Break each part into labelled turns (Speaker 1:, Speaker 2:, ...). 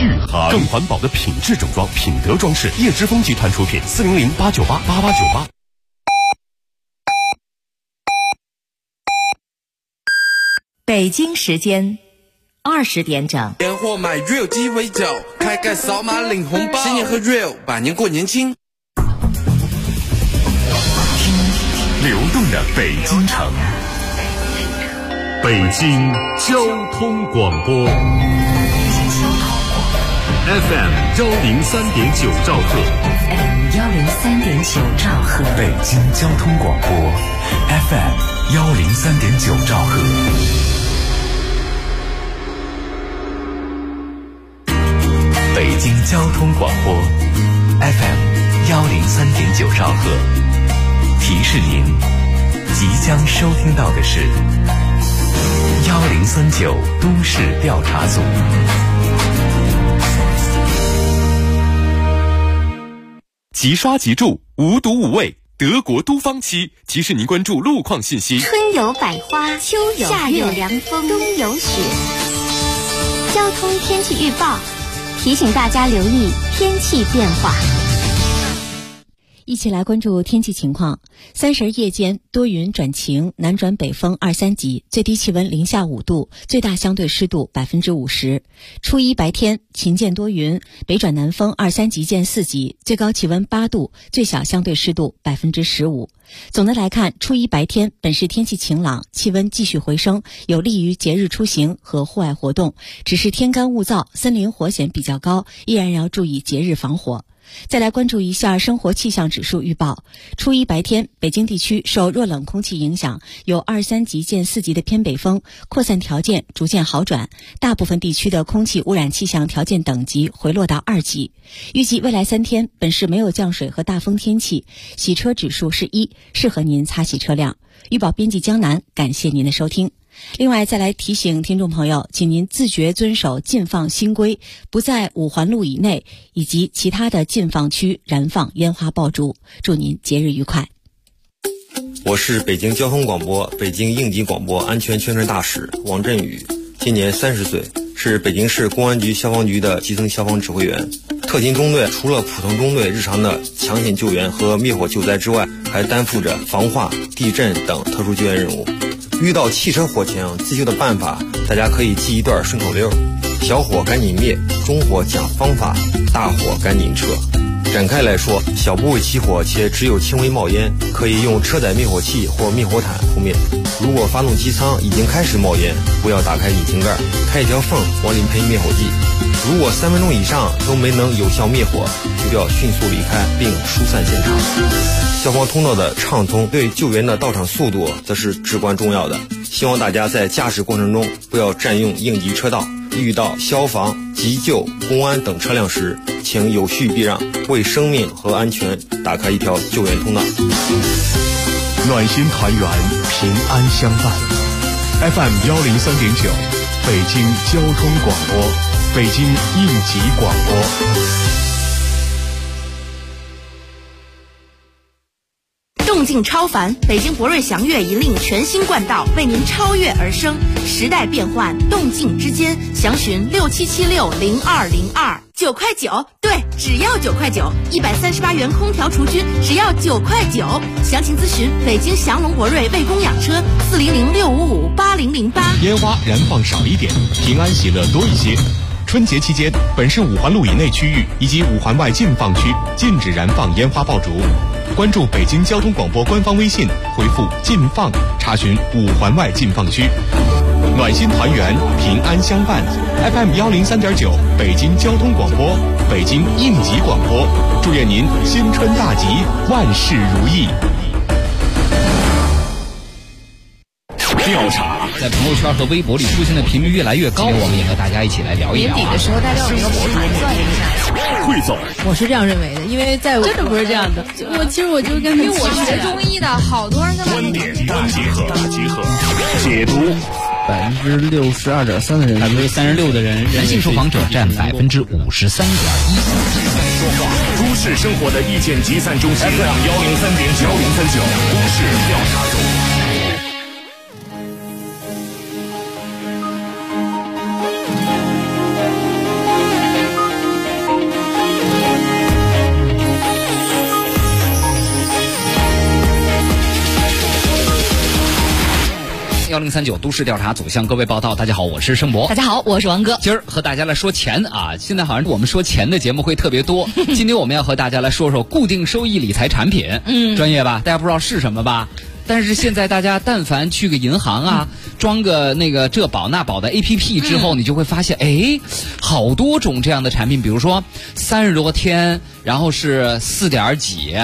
Speaker 1: 续航，更环保的品质整装，品德装饰，叶之峰集团出品，400-898-8898。
Speaker 2: 北京时间20点整。
Speaker 3: 年货买 Real 鸡尾酒，开盖扫码领红包，新年喝 Real， 百年过年轻。
Speaker 1: 听流动的北京城，北京交通广播 FM 103.9兆赫，
Speaker 2: FM 103.9兆赫，
Speaker 1: 北京交通广播 FM 103.9兆赫。北京交通广播 FM 103.9兆赫，提示您即将收听到的是1039都市调查组。即刷即住，无毒无味，德国都芳漆提示您关注路况信息。
Speaker 4: 春有百花，秋有夏有凉风，冬有雪。交通天气预报提醒大家留意天气变化。
Speaker 2: 一起来关注天气情况。30夜间多云转晴，南转北风2、3级，最低气温零下5度，最大相对湿度50%。初一白天晴间多云，北转南风2、3级见4级，最高气温8度，最小相对湿度15%。总的来看，初一白天本市天气晴朗，气温继续回升，有利于节日出行和户外活动。只是天干物燥，森林火险比较高，依然要注意节日防火。再来关注一下生活气象指数预报。初一白天，北京地区受弱冷空气影响，有2、3级见4级的偏北风，扩散条件逐渐好转，大部分地区的空气污染气象条件等级回落到2级。预计未来3天，本市没有降水和大风天气，洗车指数是1，适合您擦洗车辆。预报编辑江南，感谢您的收听。另外，再来提醒听众朋友，请您自觉遵守禁放新规，不在5环路以内以及其他的禁放区燃放烟花爆竹。祝您节日愉快。
Speaker 5: 我是北京交通广播北京应急广播安全宣传大使王振宇，今年30岁，是北京市公安局消防局的基层消防指挥员。特勤中队除了普通中队日常的抢险救援和灭火救灾之外，还担负着防化、地震等特殊救援任务。遇到汽车火情，自救的办法大家可以记一段顺口溜：小火赶紧灭，中火讲方法，大火赶紧撤。展开来说，小部位起火且只有轻微冒烟，可以用车载灭火器或灭火毯扑灭。如果发动机舱已经开始冒烟，不要打开引擎盖，开一条缝往里喷灭火剂。如果3分钟以上都没能有效灭火，就要迅速离开并疏散现场。消防通道的畅通对救援的到场速度则是至关重要的。希望大家在驾驶过程中不要占用应急车道，遇到消防、急救、公安等车辆时，请有序避让，为生命和安全打开一条救援通道。
Speaker 1: 暖心团圆，平安相伴。FM 103.9，北京交通广播，北京应急广播。
Speaker 6: 动静超凡，北京博瑞祥越引领全新冠道，为您超越而生。时代变幻，动静之间，详询67760202。9块9，对，只要9块9，138元空调除菌，只要9块9。详情咨询北京祥龙博瑞卫工养车400655808。
Speaker 1: 烟花燃放少一点，平安喜乐多一些。春节期间，本市5环路以内区域以及5环外禁放区禁止燃放烟花爆竹。关注北京交通广播官方微信，回复禁放查询5环外禁放区。暖心团圆，平安相伴。FM 103.9，北京交通广播，北京应急广播。祝愿您新春大吉，万事如意。调查
Speaker 7: 在朋友圈和微博里出现的频率越来越高，我们也和大家一起来聊一聊。
Speaker 8: 年底的时候，大家有一个盘算一下。
Speaker 1: 汇总，
Speaker 8: 我是这样认为的，因为在我真的不是这样的。其实我就跟因为我学中医的，好多人跟
Speaker 1: 观点大结合，解读。
Speaker 9: 62.3%的人
Speaker 7: ，36%的人，男性受访者占53.1%。
Speaker 1: 都市生活的意见集散中心 FM 103.9，都市调查组。
Speaker 7: 1039都市调查组向各位报道。大家好，我是盛博。
Speaker 8: 大家好，我是王哥。
Speaker 7: 今儿和大家来说钱啊，现在好像我们说钱的节目会特别多。今天我们要和大家来说说固定收益理财产品，专业吧？大家不知道是什么吧？但是现在大家但凡去个银行啊，装个那个这保那保的 APP 之后，你就会发现，好多种这样的产品，比如说30多天，然后是4点几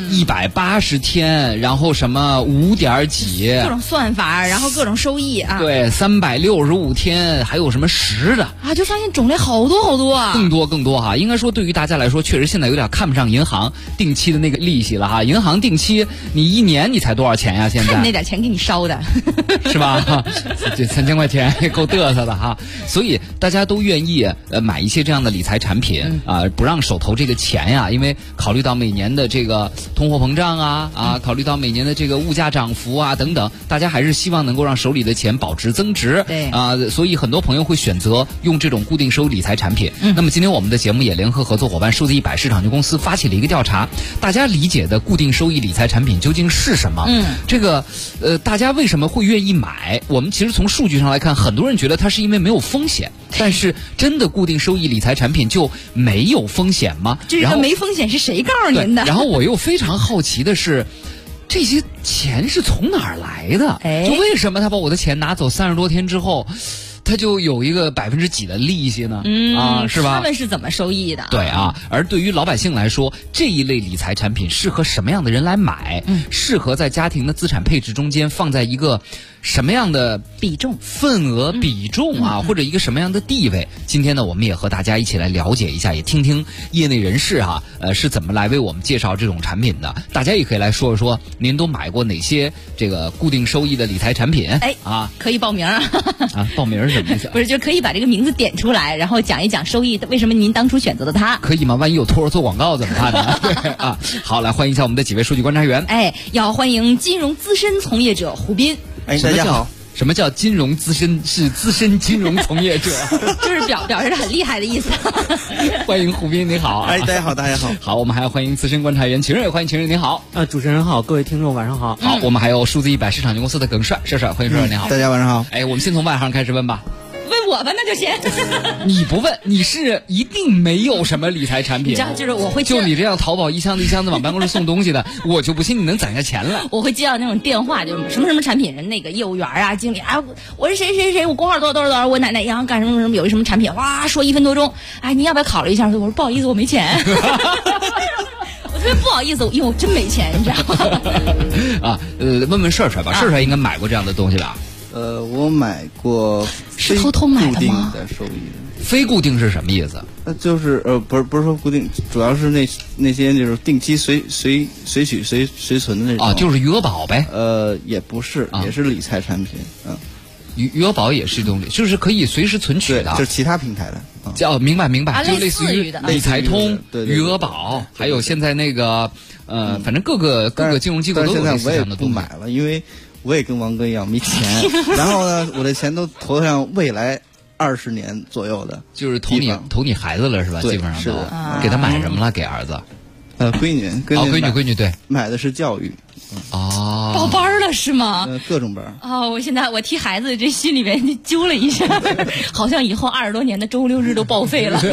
Speaker 7: ，180天，然后什么5点几，
Speaker 8: 各种算法，然后各种收益啊。
Speaker 7: 对，365天，还有什么10的
Speaker 8: 啊，就发现种类好多好多啊，
Speaker 7: 更多哈。应该说对于大家来说，确实现在有点看不上银行定期的那个利息了哈。银行定期，你1年你才多少钱呀？现在
Speaker 8: 看你那点钱给你烧的，
Speaker 7: 是吧？这3000块钱也够嘚瑟的哈。所以大家都愿意买一些这样的理财产品啊，不让手头这个钱呀，因为考虑到每年的这个通货膨胀啊，考虑到每年的这个物价涨幅啊等等，大家还是希望能够让手里的钱保值增值。
Speaker 8: 对
Speaker 7: 啊，所以很多朋友会选择用这种固定收益理财产品。那么今天我们的节目也联合合作伙伴数字100市场局公司发起了一个调查，大家理解的固定收益理财产品究竟是什么？这个大家为什么会愿意买？我们其实从数据上来看，很多人觉得它是因为没有风险，但是真的固定收益理财产品就没有风险吗？
Speaker 8: 这个没风险是谁告诉您的？
Speaker 7: 然后我又非常好奇的是，这些钱是从哪儿来的？就为什么他把我的钱拿走30多天之后，他就有一个几%的利息呢？是吧？
Speaker 8: 他们是怎么收益的？
Speaker 7: 对啊，而对于老百姓来说，这一类理财产品适合什么样的人来买？适合在家庭的资产配置中间放在一个什么样的
Speaker 8: 比重、
Speaker 7: 份额比重啊，或者一个什么样的地位？今天呢，我们也和大家一起来了解一下，也听听业内人士是怎么来为我们介绍这种产品的。大家也可以来说一说，您都买过哪些这个固定收益的理财产品？
Speaker 8: 可以报名啊！
Speaker 7: 报名是什么意思？
Speaker 8: 不是，就可以把这个名字点出来，然后讲一讲收益，为什么您当初选择了它？
Speaker 7: 可以吗？万一有托儿做广告怎么办呢？对啊，好，来欢迎一下我们的几位数据观察员。
Speaker 8: 要欢迎金融资深从业者胡斌。
Speaker 5: 大家好。
Speaker 7: 什么叫金融资深？是资深金融从业者，
Speaker 8: 就是表示很厉害的意思。
Speaker 7: 欢迎胡斌，你好。
Speaker 5: 大家好，大家好。
Speaker 7: 好，我们还要欢迎资深观察员秦瑞，欢迎秦瑞，你好。
Speaker 9: 主持人好，各位听众晚上好。
Speaker 7: 好，我们还有数字100市场局公司的耿帅，帅，欢迎帅，你好。
Speaker 5: 大家晚上好。
Speaker 7: 我们先从外行开始问吧。
Speaker 8: 问我吧，那就行。
Speaker 7: 你不问，你是一定没有什么理财产品。
Speaker 8: 你知道，就是我会
Speaker 7: 就你这样淘宝一箱子往办公室送东西的，我就不信你能攒下钱了。
Speaker 8: 我会接到那种电话，就是什么产品人那个业务员啊、经理啊，我是谁，我工号多少，我奶奶银行干什么有一什么产品，哇，说1分多钟，你要不要考虑一下？我说不好意思，我没钱。我特别不好意思，因为我真没钱，你知道吗？
Speaker 7: 问问帅吧，帅应该买过这样的东西吧？
Speaker 5: 我买过
Speaker 8: 是偷偷买的吗？
Speaker 5: 收益
Speaker 7: 非固定是什么意思？
Speaker 5: 就是不是说固定，主要是那些就是定期随取随存的那种。
Speaker 7: 就是余额宝呗。
Speaker 5: 也不是，也是理财产品。
Speaker 7: 余额宝也是一种，就是可以随时存取的，
Speaker 5: 就是其他平台的。
Speaker 7: 叫明白，就类似于理财通、余额宝，还有现在那个反正各个金融机构都有类似这样的东西。
Speaker 5: 不买了，因为我也跟王哥一样没钱，然后呢，我的钱都投向未来20年左右的，
Speaker 7: 就是投你孩子了是吧？基本上都给他买什么了？给儿子？
Speaker 5: 闺女对，买的是教育。
Speaker 8: 报班了是吗？
Speaker 5: 各种班。
Speaker 8: 我现在我替孩子这心里面揪了一下，好像以后20多年的周6日都报废了。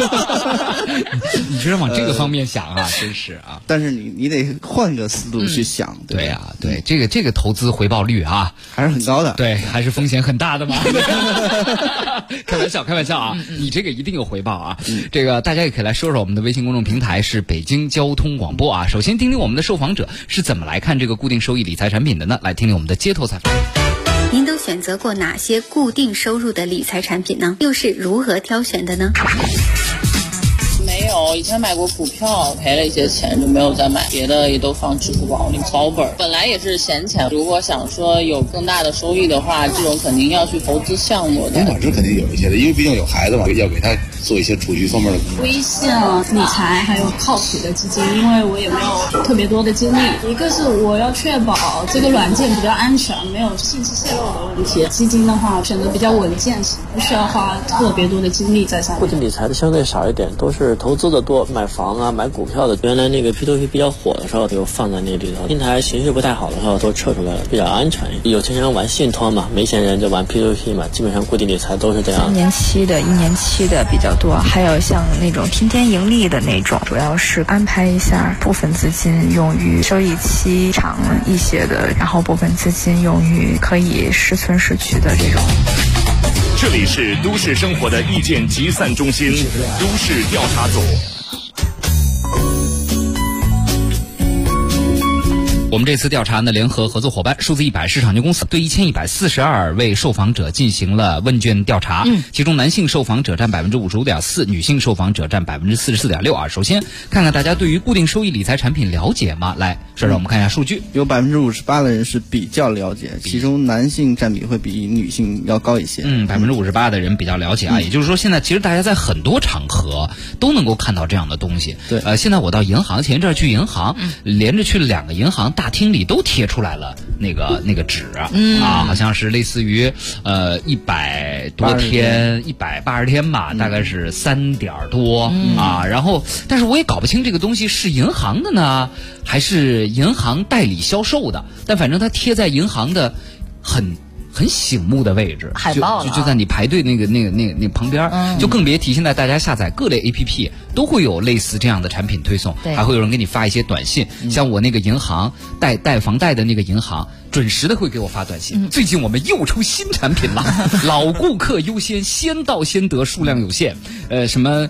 Speaker 7: 你居然往这个方面想啊，真是啊！
Speaker 5: 但是你得换个思路去想。
Speaker 7: 对呀，对这个投资回报率
Speaker 5: 还是很高的。
Speaker 7: 对，还是风险很大的嘛。开玩笑啊！你这个一定有回报啊！这个大家也可以来说说我们的微信公众平台是北京交通广播啊。首先听听我们的受访者是怎么来看这个固定收益理财产品的呢？来听听我们的街头采访。
Speaker 10: 您都选择过哪些固定收入的理财产品呢？又是如何挑选的呢？
Speaker 11: 没有，以前买过股票，赔了一些钱就没有再买，别的也都放支付宝里保本。本来也是闲钱，如果想说有更大的收益的话，这种肯定要去投资项目的。
Speaker 12: 董老师肯定有一些的，因为毕竟有孩子嘛，要给他做一些储蓄方面的工作。
Speaker 13: 微信理财还有靠谱的基金，因为我也没有特别多的精力。一个是我要确保这个软件比较安全，没有信息泄露的问题。基金的话选择比较稳健型，不需要花特别多的精力在上面。
Speaker 9: 固定理财的相对少一点，都是投资的多，买房啊、买股票的。原来那个 P2P 比较火的时候，就放在那里头。平台形势不太好的时候，都撤出来了，比较安全。有钱人玩信托嘛，没钱人就玩 P2P 嘛，基本上固定理财都是这样。
Speaker 14: 3年期的、1年期的比较多，还有像那种天天盈利的那种，主要是安排一下部分资金用于收益期长一些的，然后部分资金用于可以实存实取的这种。
Speaker 15: 这里是都市生活的意见集散中心，都市调查组。
Speaker 7: 我们这次调查呢，联合合作伙伴数字100市场营销公司对1142位受访者进行了问卷调查，其中男性受访者占 55.4%， 女性受访者占 44.6%啊。首先看看大家对于固定收益理财产品了解吗？来，帅帅，我们看一下数据，
Speaker 16: 有 58% 的人是比较了解，其中男性占比会比女性要高一些。
Speaker 7: 58%的人比较了解啊，也就是说现在其实大家在很多场合都能够看到这样的东西。
Speaker 16: 对，
Speaker 7: 现在我到银行，前一阵去银行，连着去了2个银行。大厅里都贴出来了那个纸啊，好像是类似于100多天180天吧，大概是3点多啊。然后但是我也搞不清这个东西是银行的呢还是银行代理销售的，但反正它贴在银行的很醒目的位置，
Speaker 8: 海报
Speaker 7: 就在你排队那旁边，就更别提现在大家下载各类 APP 都会有类似这样的产品推送，还会有人给你发一些短信，像我那个银行贷房贷的那个银行准时的会给我发短信，最近我们又出新产品了，老顾客优先，先到先得，数量有限，什么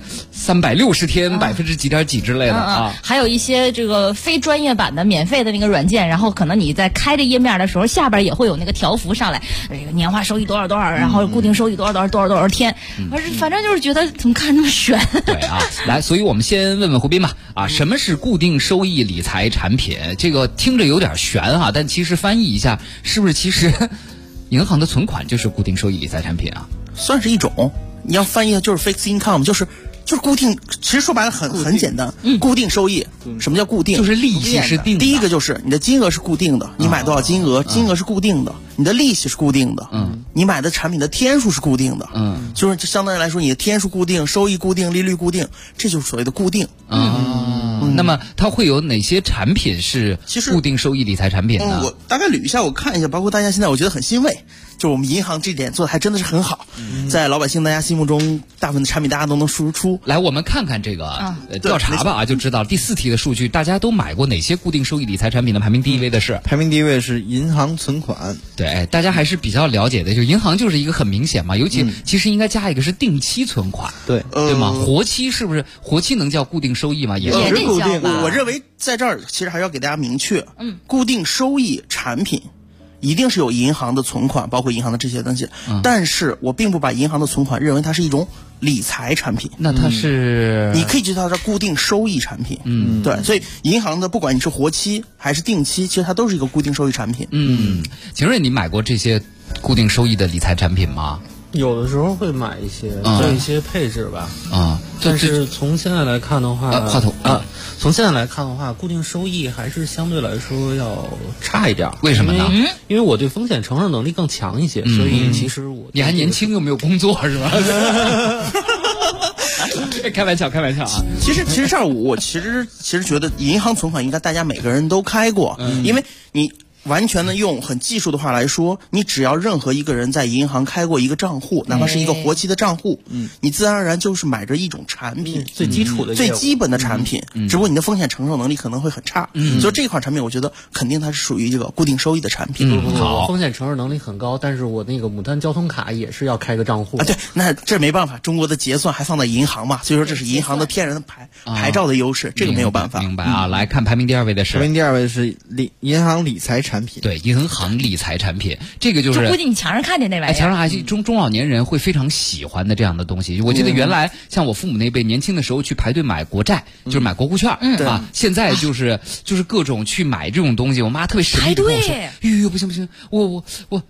Speaker 7: 360天几点几之类的啊，
Speaker 8: 还有一些这个非专业版的免费的那个软件，然后可能你在开这页面的时候，下边也会有那个条幅上来，这个年化收益多少多少，然后固定收益多少天，反正就是觉得怎么看那么悬。
Speaker 7: 对啊，来，所以我们先问问胡斌吧，什么是固定收益理财产品？这个听着有点悬啊，但其实翻译一下，是不是其实银行的存款就是固定收益理财产品啊？
Speaker 17: 算是一种，你要翻译的就是 fixed income， 就是固定，其实说白了很简单，固定收益。什么叫固定？
Speaker 7: 就是利息是定的。
Speaker 17: 第一个就是你的金额是固定的，你买多少金额，金额是固定的，你的利息是固定的，你买的产品的天数是固定的，就是相当于来说，你的天数固定，收益固定，利率固定，这就是所谓的固定。
Speaker 7: 那么它会有哪些产品是固定收益理财产品呢？
Speaker 17: 我大概捋一下，我看一下，包括大家现在我觉得很欣慰，就是我们银行这点做的还真的是很好，在老百姓大家心目中，大部分的产品大家都能输出。
Speaker 7: 来，我们看看这个调查吧，就知道第4题的数据，大家都买过哪些固定收益理财产品的？排名第一位的是
Speaker 16: 银行存款。
Speaker 7: 对，大家还是比较了解的，就银行就是一个很明显嘛，尤其其实应该加一个是定期存款，
Speaker 16: 对
Speaker 7: 吗？活期是不是？活期能叫固定收益吗？
Speaker 17: 也是固定。我认为在这儿其实还是要给大家明确，固定收益产品一定是有银行的存款，包括银行的这些东西，但是我并不把银行的存款认为它是一种理财产品。
Speaker 7: 那它是
Speaker 17: 你可以叫它固定收益产品。对，所以银行的不管你是活期还是定期，其实它都是一个固定收益产品。
Speaker 7: 秦瑞，你买过这些固定收益的理财产品吗？
Speaker 9: 有的时候会买一些，做一些配置吧。但是从现在来看的话，从现在来看的话，固定收益还是相对来说要差一点。
Speaker 7: 为什么呢？
Speaker 9: 因为我对风险承受能力更强一些，所以其实
Speaker 7: 你还年轻又没有工作是吧？开玩笑啊！
Speaker 17: 其实这儿我其实觉得银行存款应该大家每个人都开过，因为你完全的用很技术的话来说，你只要任何一个人在银行开过一个账户，哪怕是一个活期的账户，你自然而然就是买着一种产品，
Speaker 9: 最基础的、
Speaker 17: 最基本的产品，只不过你的风险承受能力可能会很差，所以这款产品我觉得肯定它是属于这个固定收益的产品。
Speaker 9: 好，风险承受能力很高，但是我那个牡丹交通卡也是要开个账户
Speaker 17: 对，那这没办法，中国的结算还放在银行嘛，所以说这是银行的天然的牌照的优势，这个没有办法。
Speaker 7: 明白啊！来看排名第2位的是，
Speaker 16: 排名第2位是银行理财产产品。
Speaker 7: 对，银行理财产品，这个就是
Speaker 8: 就估计你墙上看见那玩意儿，
Speaker 7: 墙上还是中老年人会非常喜欢的这样的东西。我记得原来像我父母那辈年轻的时候去排队买国债，就是买国库券啊。现在就是各种去买这种东西，我妈特别神秘地跟我说：“哟，不行，我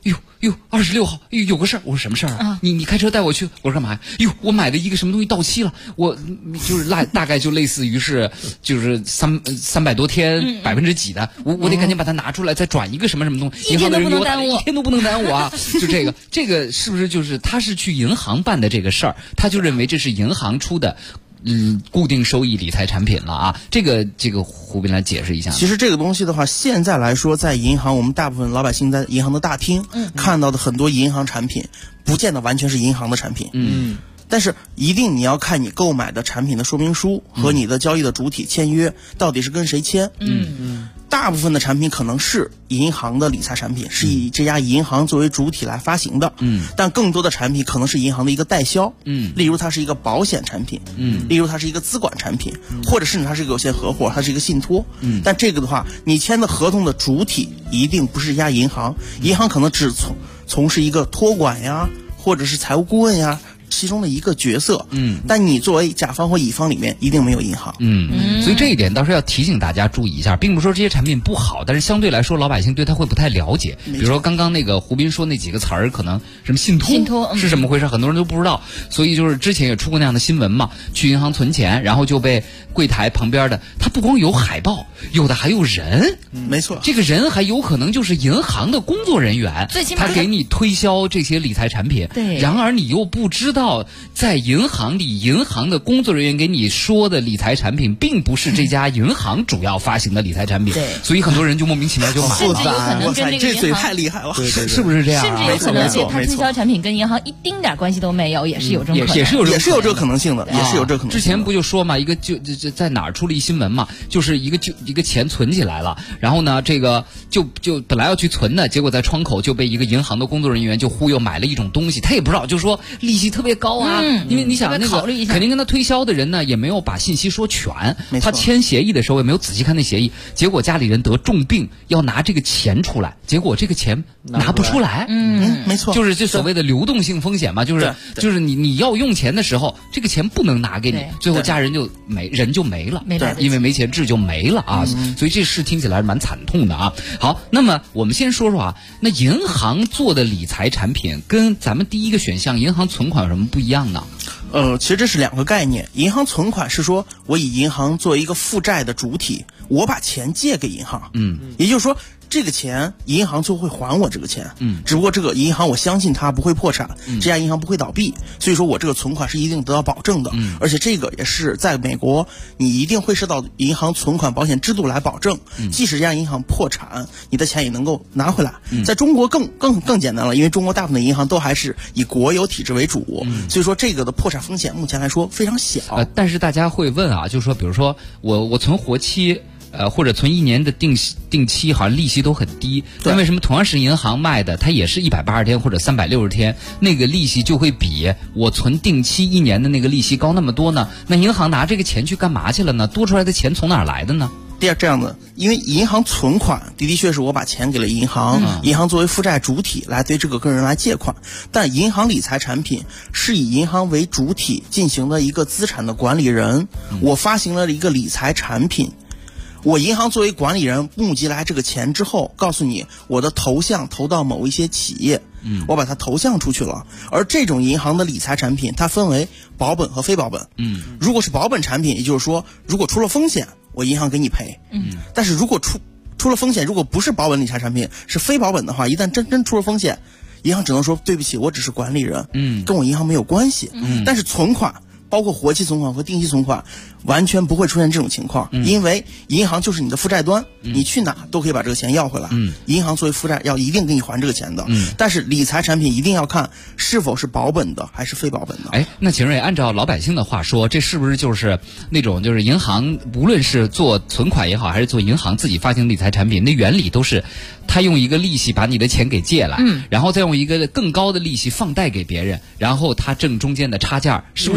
Speaker 7: 26号有个事儿。”我说什么事儿啊？你开车带我去。我说干嘛呀？哟，我买的一个什么东西到期了，我就是大概就类似于是就是300多天%几的，我得赶紧把它拿出来，再转一个什么东西，银行的人给我打，一天都不能耽误啊！就这个是不是就是他是去银行办的这个事儿，他就认为这是银行出的固定收益理财产品了啊？这个胡斌来解释一下。
Speaker 17: 其实这个东西的话，现在来说，在银行我们大部分老百姓在银行的大厅看到的很多银行产品，不见得完全是银行的产品。但是一定你要看你购买的产品的说明书和你的交易的主体签约到底是跟谁签。大部分的产品可能是银行的理财产品，是以这家银行作为主体来发行的。但更多的产品可能是银行的一个代销。例如它是一个保险产品。例如它是一个资管产品，或者甚至它是一个有限合伙，它是一个信托。但这个的话，你签的合同的主体一定不是一家银行，银行可能只从事一个托管呀，或者是财务顾问呀，其中的一个角色。但你作为甲方或乙方里面一定没有银行。
Speaker 7: 所以这一点倒是要提醒大家注意一下，并不是说这些产品不好，但是相对来说老百姓对它会不太了解。比如说刚刚那个胡斌说那几个词儿，可能什么信托是什么回事，很多人都不知道。所以就是之前也出过那样的新闻嘛，去银行存钱，然后就被柜台旁边的，他不光有海报，有的还有人。
Speaker 17: 没错，
Speaker 7: 这个人还有可能就是银行的工作人员，
Speaker 8: 最起码
Speaker 7: 他给你推销这些理财产品。
Speaker 8: 对，
Speaker 7: 然而你又不知道，在银行里，银行的工作人员给你说的理财产品，并不是这家银行主要发行的理财产品。所以很多人就莫名其妙就买了。
Speaker 8: 甚至有可能跟
Speaker 17: 这嘴太厉害了，
Speaker 7: 是不是这样？
Speaker 8: 甚至有可能他推销产品跟银行一丁点关系都没有，也是有这种可能，
Speaker 17: 也是有这个可能性的，也是有这个可能性的。
Speaker 7: 之前不就说嘛，一个就在哪儿出了一新闻嘛，就是一个钱存起来了，然后呢，这个就本来要去存的，结果在窗口就被一个银行的工作人员就忽悠买了一种东西，他也不知道，就说利息特别高啊。因为你想那个肯定跟他推销的人呢也没有把信息说全，他签协议的时候也没有仔细看那协议，结果家里人得重病要拿这个钱出来，结果这个钱拿不出来。
Speaker 17: 没错，
Speaker 7: 就是这所谓的流动性风险嘛，就是你要用钱的时候，这个钱不能拿给你，最后家人就没了，因为没钱治就没了啊。所以这事听起来蛮惨痛的啊。好，那么我们先说说啊，那银行做的理财产品跟咱们第一个选项银行存款有什么不一样呢？
Speaker 17: 其实这是两个概念。银行存款是说我以银行作为一个负债的主体，我把钱借给银行。也就是说这个钱银行就会还我这个钱。只不过这个银行我相信它不会破产，这家银行不会倒闭，所以说我这个存款是一定得到保证的。而且这个也是在美国你一定会受到银行存款保险制度来保证，即使这家银行破产，你的钱也能够拿回来。在中国更简单了，因为中国大部分的银行都还是以国有体制为主，所以说这个的破产风险目前来说非常小。
Speaker 7: 但是大家会问啊，就是说比如说我存活期或者存1年的定期，好像利息都很低，但为什么同样是银行卖的，它也是180天或者360天，那个利息就会比我存定期1年的那个利息高那么多呢？那银行拿这个钱去干嘛去了呢？多出来的钱从哪儿来的呢？
Speaker 17: 这样的，因为银行存款的确是我把钱给了银行，银行作为负债主体来对这个个人来借款，但银行理财产品是以银行为主体进行的一个资产的管理人，我发行了一个理财产品，我银行作为管理人募集来这个钱之后，告诉你我的投向投到某一些企业，我把它投向出去了。而这种银行的理财产品它分为保本和非保本。如果是保本产品，也就是说如果出了风险我银行给你赔。但是如果出了风险，如果不是保本理财产品是非保本的话，一旦真出了风险，银行只能说对不起，我只是管理人，跟我银行没有关系。但是存款包括活期存款和定期存款完全不会出现这种情况，因为银行就是你的负债端，你去哪都可以把这个钱要回来。银行作为负债要一定给你还这个钱的。但是理财产品一定要看是否是保本的还是非保本的。
Speaker 7: 那秦瑞，按照老百姓的话说，这是不是就是那种就是银行无论是做存款也好，还是做银行自己发行理财产品，那原理都是他用一个利息把你的钱给借来，然后再用一个更高的利息放贷给别人，然后他挣中间的差价，是不是基本上都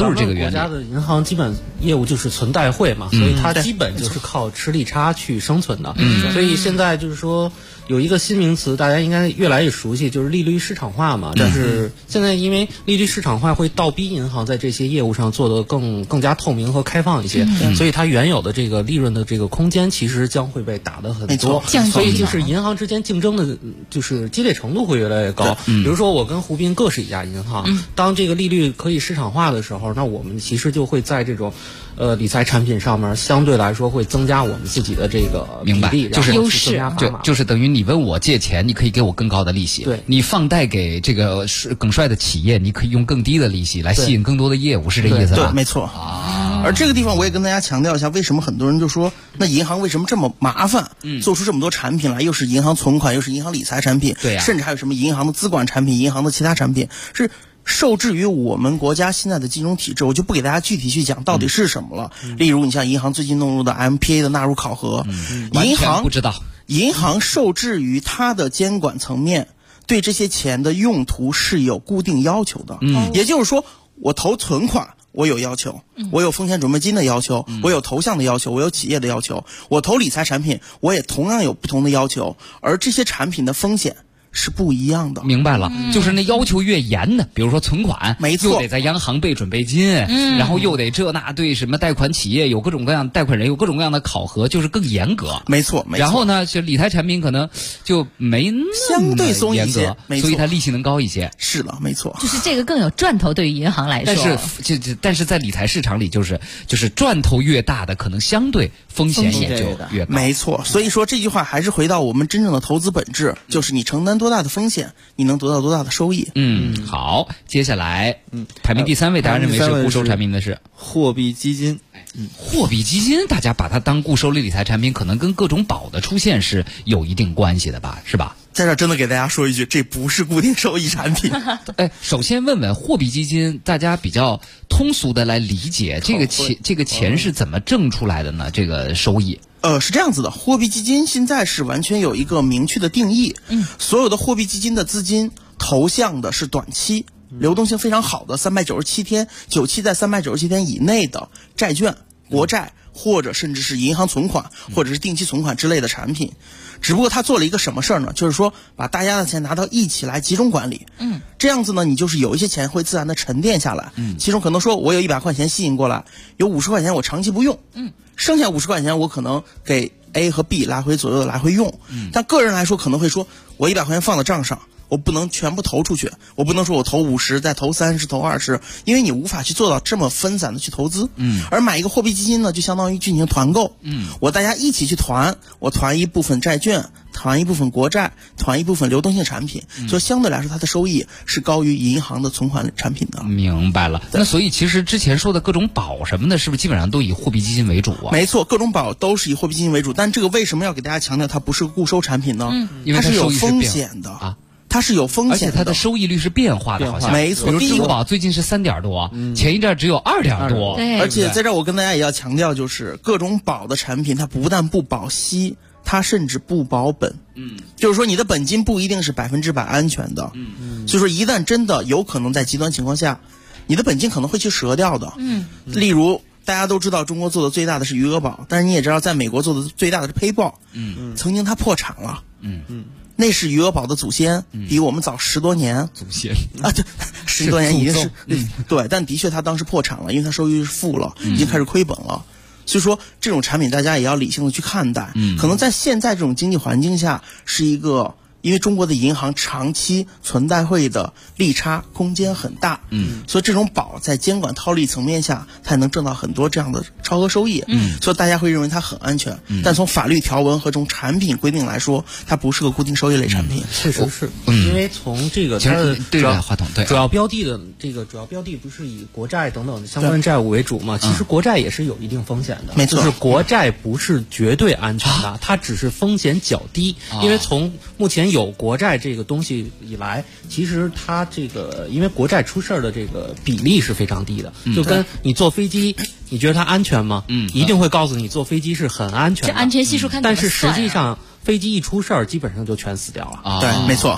Speaker 7: 都是这个原理。
Speaker 12: 国家的银行基本业务就是存贷汇嘛，所以它基本就是靠吃利差去生存的。所以现在就是说有一个新名词，大家应该越来越熟悉，就是利率市场化嘛。但是现在因为利率市场化会倒逼银行在这些业务上做得更加透明和开放一些，所以它原有的这个利润的这个空间其实将会被打得很多。所以就是银行之间竞争的就是激烈程度会越来越高。比如说我跟胡斌各是一家银行，当这个利率可以市场化的时候，那我们其实就会在这种理财产品上面相对来说会增加我们自己的这个比例，
Speaker 7: 就是
Speaker 12: 优势，
Speaker 7: 就是等于你问我借钱，你可以给我更高的利息；
Speaker 12: 对，
Speaker 7: 你放贷给这个耿帅的企业，你可以用更低的利息来吸引更多的业务，是这意思吧？
Speaker 17: 对，没错。而这个地方我也跟大家强调一下，为什么很多人就说那银行为什么这么麻烦，做出这么多产品来，又是银行存款，又是银行理财产品，
Speaker 7: 对呀，
Speaker 17: 甚至还有什么银行的资管产品、银行的其他产品，是受制于我们国家现在的金融体制。我就不给大家具体去讲到底是什么了。例如你像银行最近弄入的 MPA 的纳入考核，
Speaker 7: 银行不知道，
Speaker 17: 银行受制于它的监管层面，对这些钱的用途是有固定要求的。也就是说，我投存款我有要求，我有风险准备金的要求，我有头项的要求，我有企业的要求，我投理财产品我也同样有不同的要求，而这些产品的风险是不一样的。
Speaker 7: 明白了，就是那要求越严的，比如说存款，
Speaker 17: 没错，
Speaker 7: 又得在央行备准备金，然后又得这那对什么贷款企业有各种各样贷款人有各种各样的考核，就是更严格。
Speaker 17: 没错。
Speaker 7: 然后呢，就理财产品可能就没那么
Speaker 17: 相对松一些，
Speaker 7: 所以它利息能高一些。
Speaker 17: 是的，没错。
Speaker 8: 就是这个更有赚头，对于银行来说。
Speaker 7: 但是在理财市场里，就是赚头越大的，可能相对风险也就越高。
Speaker 17: 没错。所以说这句话还是回到我们真正的投资本质，就是你承担多大的风险，你能得到多大的收益。
Speaker 7: 好，接下来排名第3位，大家认为是固收产品的是
Speaker 16: 货币基金。
Speaker 7: 货币基金，大家把它当固收类理财产品，可能跟各种保的出现是有一定关系的吧，是吧？
Speaker 17: 在这真的给大家说一句，这不是固定收益产品。
Speaker 7: 首先问问货币基金，大家比较通俗的来理解这个钱是怎么挣出来的呢？这个收益？
Speaker 17: 是这样子的，货币基金现在是完全有一个明确的定义。所有的货币基金的资金投向的是短期，流动性非常好的397天，久期在397天以内的债券、国债，或者甚至是银行存款，或者是定期存款之类的产品。只不过他做了一个什么事儿呢？就是说把大家的钱拿到一起来集中管理。这样子呢，你就是有一些钱会自然的沉淀下来。其中可能说我有100块钱吸引过来，有50块钱我长期不用。剩下50块钱我可能给 A 和 B 来回左右的来回用。但个人来说可能会说，我100块钱放在账上，我不能全部投出去，我不能说我投50再投30投20，因为你无法去做到这么分散的去投资。而买一个货币基金呢，就相当于进行团购。我大家一起去团，我团一部分债券，团一部分国债，团一部分流动性产品，所以相对来说它的收益是高于银行的存款产品的。
Speaker 7: 明白了。那所以其实之前说的各种保什么的，是不是基本上都以货币基金为主啊？
Speaker 17: 没错，各种保都是以货币基金为主，但这个为什么要给大家强调它不是固收产品呢？
Speaker 7: 因为
Speaker 17: 它是有风险的啊。它是有风险的，
Speaker 7: 而且它的收益率是变化的，好像
Speaker 17: 没错。
Speaker 7: 比如支付宝最近是3点多，前一阵只有2点多。
Speaker 17: 而且在这儿我跟大家也要强调，就是各种保的产品，它不但不保息，它甚至不保本。就是说你的本金不一定是100%安全的。所以说一旦真的有可能在极端情况下，你的本金可能会去折掉的。例如大家都知道中国做的最大的是余额宝，但是你也知道在美国做的最大的是 PayPal。曾经它破产了。那是余额宝的祖先，比我们早10多年。
Speaker 7: 祖先
Speaker 17: 啊，对，10多年已经是对，但的确他当时破产了，因为他收益是负了，已经开始亏本了。所以说这种产品大家也要理性的去看待。可能在现在这种经济环境下，是一个因为中国的银行长期存贷汇的利差空间很大，所以这种保在监管套利层面下，它也能挣到很多这样的超额收益，所以大家会认为它很安全。但从法律条文和这种产品规定来说，它不是个固定收益类产品。
Speaker 12: 确实是，因为从这个它的主要标的的主要标的不是以国债等等相关债务为主嘛？其实国债也是有一定风险的，
Speaker 17: 没错，
Speaker 12: 就是国债不是绝对安全的，它只是风险较低，因为从目前有国债这个东西以来，其实它这个因为国债出事儿的这个比例是非常低的，就跟你坐飞机，你觉得它安全吗？一定会告诉你坐飞机是很安全的，
Speaker 8: 这安全系数看怎么算啊？
Speaker 12: 但是实际上飞机一出事儿，基本上就全死掉了。
Speaker 17: 对，没错。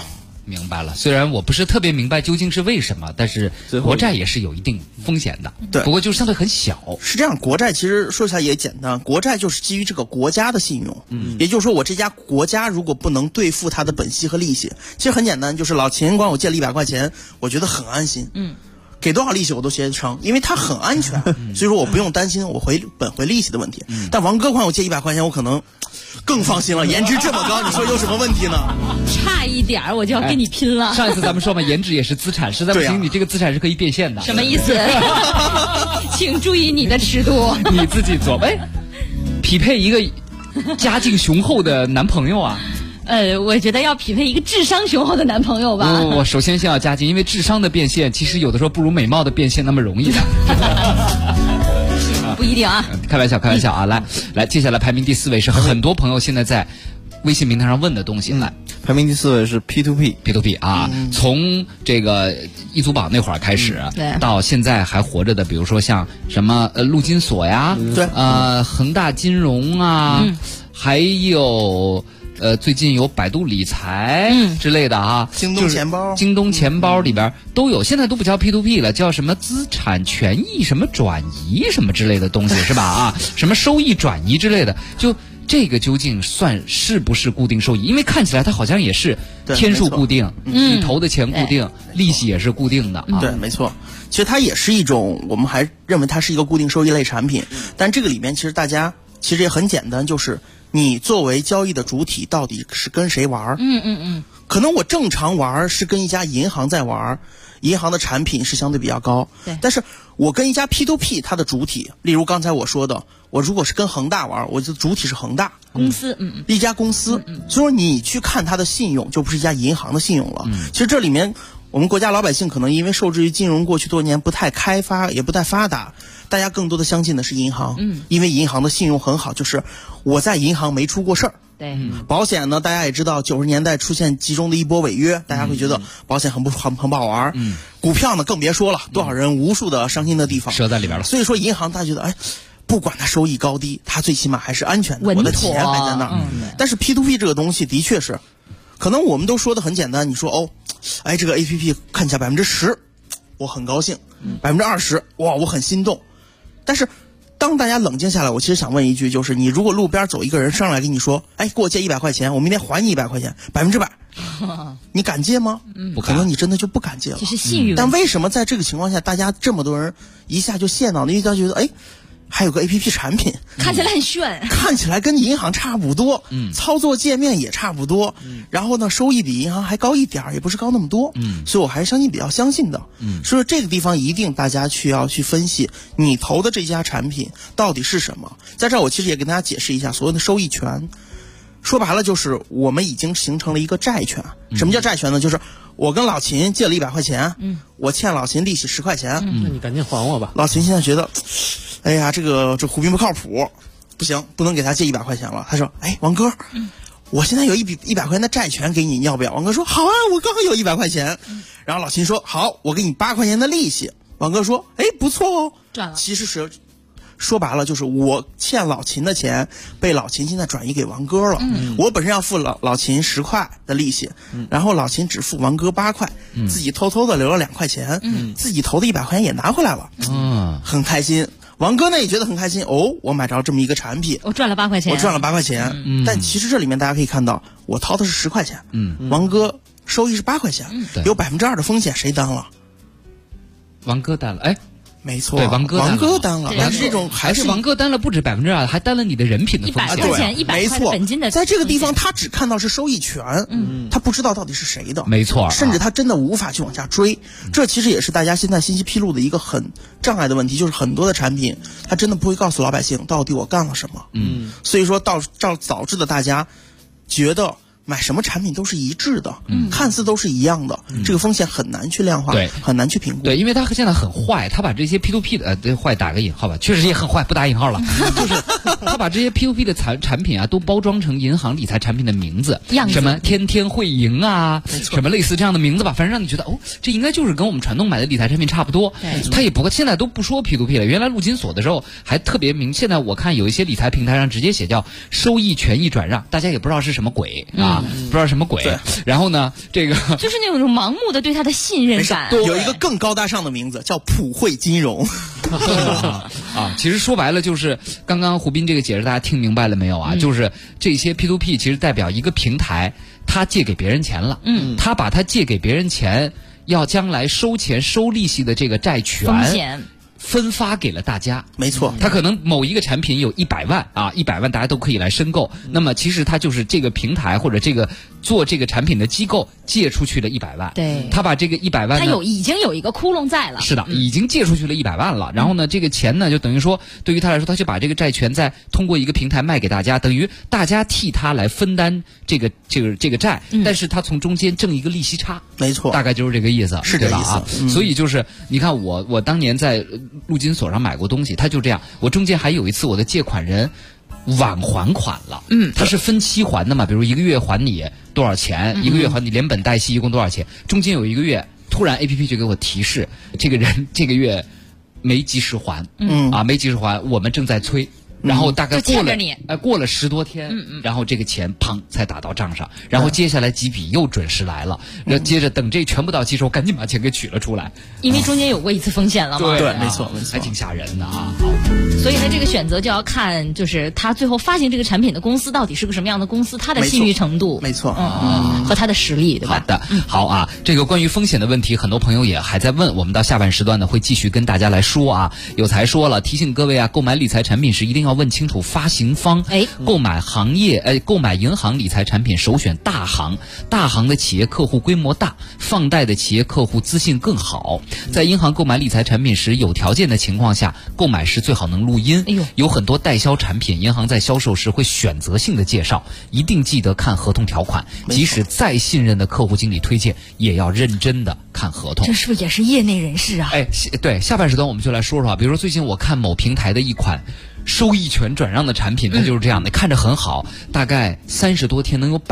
Speaker 7: 明白了，虽然我不是特别明白究竟是为什么，但是国债也是有一定风险的。
Speaker 17: 对，
Speaker 7: 不过就是相对很小。
Speaker 17: 是这样，国债其实说起来也简单，国债就是基于这个国家的信用。也就是说，我这家国家如果不能兑付它的本息和利息，其实很简单，就是老秦管我借了100块钱，我觉得很安心。给多少利息我都协成，因为它很安全，所以说我不用担心我回本回利息的问题。但王哥管我借100块钱，我可能更放心了。颜值这么高，你说有什么问题呢？
Speaker 8: 差一点我就要跟你拼了。
Speaker 7: 上一次咱们说嘛，颜值也是资产，实在不行，你这个资产是可以变现的。
Speaker 8: 什么意思？请注意你的尺度。
Speaker 7: 你自己做，匹配一个家境雄厚的男朋友啊。
Speaker 8: 我觉得要匹配一个智商雄厚的男朋友吧。
Speaker 7: 我首先先要家境，因为智商的变现其实有的时候不如美貌的变现那么容易的。
Speaker 8: 不一定啊，
Speaker 7: 开玩笑啊！来，接下来排名第4位是很多朋友现在在微信平台上问的东西。来，
Speaker 16: 排名第4位是 P2P
Speaker 7: 啊，从这个一组榜那会儿开始，到现在还活着的，比如说像什么陆金所呀，恒大金融啊，还有。最近有百度理财之类的啊，
Speaker 17: 京东
Speaker 7: 钱包里边都有，现在都不叫 P2P 了，叫什么资产权益什么转移什么之类的东西是吧？啊，什么收益转移之类的，就这个究竟算是不是固定收益？因为看起来它好像也是天数固定，你投的钱固定，利息也是固定的啊。
Speaker 17: 对，没错。其实它也是一种，我们还认为它是一个固定收益类产品，但这个里面其实大家其实也很简单，就是你作为交易的主体到底是跟谁玩？可能我正常玩是跟一家银行在玩，银行的产品是相对比较高。
Speaker 8: 对，
Speaker 17: 但是我跟一家 P2P 它的主体，例如刚才我说的，我如果是跟恒大玩，我的主体是恒大
Speaker 8: 公司，
Speaker 17: 一家公司，所以说你去看它的信用，就不是一家银行的信用了。其实这里面我们国家老百姓可能因为受制于金融过去多年不太开发，也不太发达，大家更多的相信的是银行，因为银行的信用很好，就是我在银行没出过事儿。
Speaker 8: 对，
Speaker 17: 保险呢，大家也知道，90年代出现集中的一波违约，大家会觉得保险很不好玩。股票呢更别说了，多少人无数的伤心的地方
Speaker 7: 折在里边了。
Speaker 17: 所以说银行大家觉得，不管它收益高低，它最起码还是安全的，我的钱还在那儿。但是 P2P 这个东西的确是，可能我们都说的很简单，你说这个 APP 看起来10%，我很高兴；20%，哇，我很心动。但是当大家冷静下来，我其实想问一句，就是你如果路边走一个人上来跟你说，给我借100块钱，我明天还你100块钱，100%，你敢借吗？
Speaker 7: 不敢，
Speaker 17: 可能你真的就不敢借了。
Speaker 8: 这是信誉。
Speaker 17: 但为什么在这个情况下，大家这么多人一下就陷到呢？因为大家觉得，还有个 APP 产品，
Speaker 8: 看起来很炫，
Speaker 17: 看起来跟银行差不多，操作界面也差不多，然后呢，收益比银行还高一点，也不是高那么多，所以我还是比较相信的。所以这个地方一定大家要去分析，你投的这家产品到底是什么。在这儿我其实也跟大家解释一下所谓的收益权，说白了就是我们已经形成了一个债权。什么叫债权呢？就是我跟老秦借了100块钱，我欠老秦利息10块钱，
Speaker 12: 那你赶紧还我吧。
Speaker 17: 老秦现在觉得，这胡斌不靠谱，不行，不能给他借100块钱了。他说，王哥，我现在有100块钱的债权给你，你要不要？王哥说好啊，我刚好有100块钱。然后老秦说好，我给你8块钱的利息。王哥说不错哦，
Speaker 8: 赚了。
Speaker 17: 其实是说白了就是我欠老秦的钱被老秦现在转移给王哥了。我本身要付老秦10块的利息，然后老秦只付王哥8块，自己偷偷的留了2块钱，自己投的100块钱也拿回来了，很开心。王哥呢也觉得很开心，我买着这么一个产品，
Speaker 8: 我赚了8块钱，
Speaker 17: 但其实这里面大家可以看到，我掏的是10块钱，王哥收益是8块钱，有2%的风险，谁担了？
Speaker 7: 王哥担了，
Speaker 17: 没错，
Speaker 7: 对，王哥
Speaker 17: 担了，但是这种还是
Speaker 7: 王哥担了不止2%，还担了你的人品的风险。
Speaker 8: 100块钱，100块本金的，
Speaker 17: 在这个地方他只看到是收益权，他不知道到底是谁的，
Speaker 7: 没错，
Speaker 17: 甚至他真的无法去往下追。这其实也是大家现在信息披露的一个很障碍的问题，就是很多的产品他真的不会告诉老百姓到底我干了什么。所以说导致的大家觉得买什么产品都是一致的，看似都是一样的，这个风险很难去量化，
Speaker 7: 对，
Speaker 17: 很难去评估。
Speaker 7: 对，因为他现在很坏，他把这些 P2P 的坏打个引号吧，确实也很坏，不打引号了，就是他把这些 P2P 的产品都包装成银行理财产品的名字，什么天天会赢啊，什么类似这样的名字吧，反正让你觉得这应该就是跟我们传统买的理财产品差不多。他也不现在都不说 P2P 了，原来陆金所的时候还特别明，现在我看有一些理财平台上直接写叫收益权益转让，大家也不知道是什么鬼啊。 啊，不知道什么鬼。然后呢，这个
Speaker 8: 就是那种盲目的对他的信任感。
Speaker 17: 有一个更高大上的名字叫普惠金融。
Speaker 7: 其实说白了就是刚刚胡斌这个解释，大家听明白了没有啊？就是这些 P2P 其实代表一个平台，他借给别人钱了，他把他借给别人钱，要将来收钱收利息的这个债权分发给了大家。
Speaker 17: 没错，
Speaker 7: 他可能某一个产品有100万啊，100万大家都可以来申购。那么其实他就是这个平台或者这个做这个产品的机构借出去了100万。
Speaker 8: 对，
Speaker 7: 他把这个100万
Speaker 8: 他已经有一个窟窿在了。
Speaker 7: 是的，已经借出去了100万了。然后呢，这个钱呢就等于说对于他来说，他就把这个债权再通过一个平台卖给大家，等于大家替他来分担这个债，但是他从中间挣一个利息差。
Speaker 17: 没错，
Speaker 7: 大概就是这个意思，
Speaker 17: 是这个意思。
Speaker 7: 所以就是你看我当年在陆金所上买过东西，他就这样。我中间还有一次我的借款人晚还款了，他是分期还的嘛，比如1个月还你多少钱，1个月还你连本带息一共多少钱，中间有1个月突然 APP 就给我提示，这个人这个月没及时还，没及时还，我们正在催。然后大概过了10多天，然后这个钱砰才打到账上，然后接下来几笔又准时来了，然后接着等这全部到期时候，赶紧把钱给取了出来，
Speaker 8: 因为中间有过一次风险了嘛。
Speaker 17: 对，没错，
Speaker 7: 还挺吓人的啊。
Speaker 8: 所以呢，这个选择就要看，就是他最后发行这个产品的公司到底是个什么样的公司，他的信誉程度，
Speaker 17: 没错，
Speaker 8: 和他的实力，对吧？
Speaker 7: 好的，好啊。这个关于风险的问题，很多朋友也还在问，我们到下半时段呢会继续跟大家来说啊。有才说了，提醒各位啊，购买理财产品时一定要问清楚发行方。购买银行理财产品首选大行，大行的企业客户规模大，放贷的企业客户资信更好。在银行购买理财产品时，有条件的情况下，购买时最好能录音。有很多代销产品，银行在销售时会选择性的介绍，一定记得看合同条款。即使再信任的客户经理推荐，也要认真的看合同。
Speaker 8: 这是不是也是业内人士啊？
Speaker 7: 对，下半时段我们就来说说，比如说最近我看某平台的一款收益权转让的产品，它就是这样的，看着很好，大概30多天能有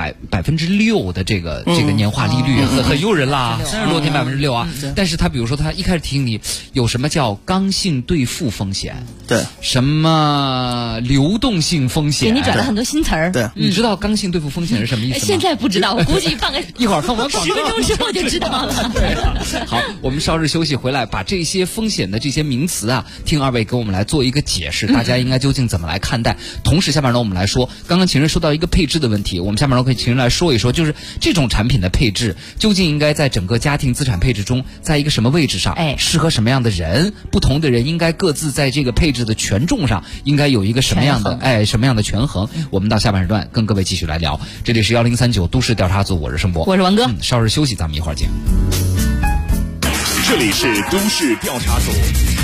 Speaker 7: 6%的这个年化利率，很诱人啦，30多天6%啊。但是它比如说它一开始提醒你有什么叫刚性兑付风险，
Speaker 17: 对，
Speaker 7: 什么流动性风险，
Speaker 8: 给你转了很多新词儿。
Speaker 17: 对，
Speaker 7: 你知道刚性兑付风险是什么意思吗？
Speaker 8: 现在不知道，我估计放个
Speaker 7: 一会儿放完广告
Speaker 8: 10分钟之后就知道了。
Speaker 7: 对，好，我们稍事休息回来，把这些风险的这些名词啊，听二位给我们来做一个解释，大家应该究竟怎么来看待。同时下面呢，我们来说，刚刚秦人说到一个配置的问题，我们下面呢可以秦人来说一说，就是这种产品的配置究竟应该在整个家庭资产配置中，在一个什么位置上，适合什么样的人，不同的人应该各自在这个配置的权重上应该有一个什么样的权衡。我们到下半时段跟各位继续来聊。这里是1039都市调查组，我是盛博，
Speaker 8: 我是王哥。
Speaker 7: 稍事休息，咱们一会儿见。
Speaker 15: 这里是都市调查组。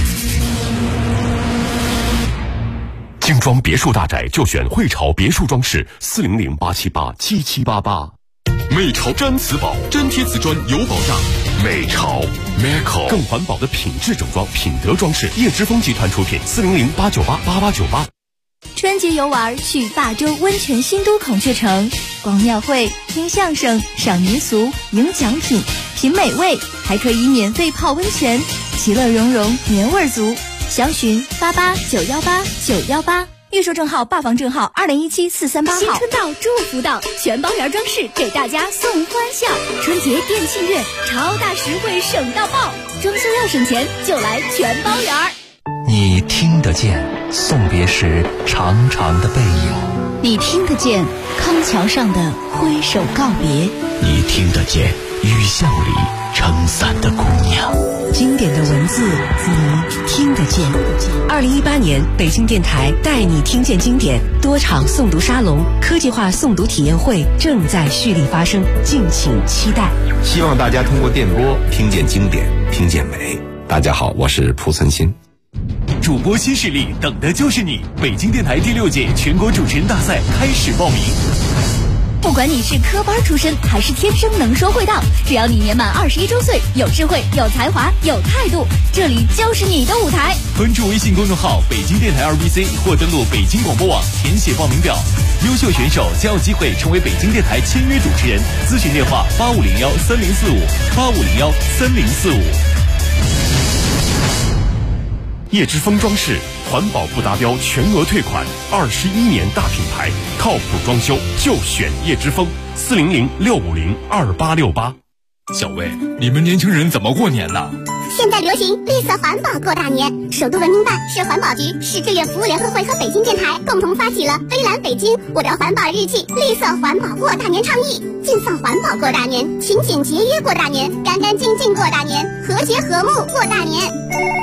Speaker 15: 精装别墅大宅就选汇潮别墅装饰，400-878-7788。美潮毡瓷宝，粘贴瓷砖有保障。美潮 Meco 更环保的品质整装，品德装饰，叶之峰集团出品，400-898-8898。
Speaker 4: 春节游玩去霸州温泉新都孔雀城，逛庙会、听相声、赏民俗、赢奖品、品美味，还可以免费泡温泉，其乐融融，年味足。详询88918918，预售证号、霸房证号2017-438号。新春到，祝福到，全包圆装饰给大家送欢笑。春节店庆月，超大实惠，省到爆！装修要省钱，就来全包圆。
Speaker 18: 你听得见送别时长长的背影，
Speaker 4: 你听得见康桥上的挥手告别，
Speaker 18: 你听得见雨巷里撑伞的姑娘。
Speaker 19: 经典的文字，你听得见。2018年，北京电台带你听见经典多场诵读沙龙、科技化诵读体验会正在蓄力发生，敬请期待。
Speaker 20: 希望大家通过电波听见经典，听见美。大家好，我是蒲存昕。
Speaker 15: 主播新势力，等的就是你！北京电台第6届全国主持人大赛开始报名。
Speaker 4: 不管你是科班出身还是天生能说会道，只要你年满21周岁，有智慧、有才华、有态度，这里就是你的舞台。
Speaker 15: 关注微信公众号北京电台2BC 或登录北京广播网填写报名表，优秀选手将有机会成为北京电台签约主持人。咨询电话8501-3045，8501-3045。叶之峰装饰环保不达标全额退款，21年大品牌，靠谱装修就选叶之峰，400-650-2868。
Speaker 1: 小薇，你们年轻人怎么过年呢？
Speaker 21: 现在流行绿色环保过大年，首都文明办、市环保局、市志愿服务联合会和北京电台共同发起了微蓝北京我的环保日记绿色环保过大年倡议，尽放环保过大年，勤俭节约过大年，干干净净过大年，和谐和睦过大年。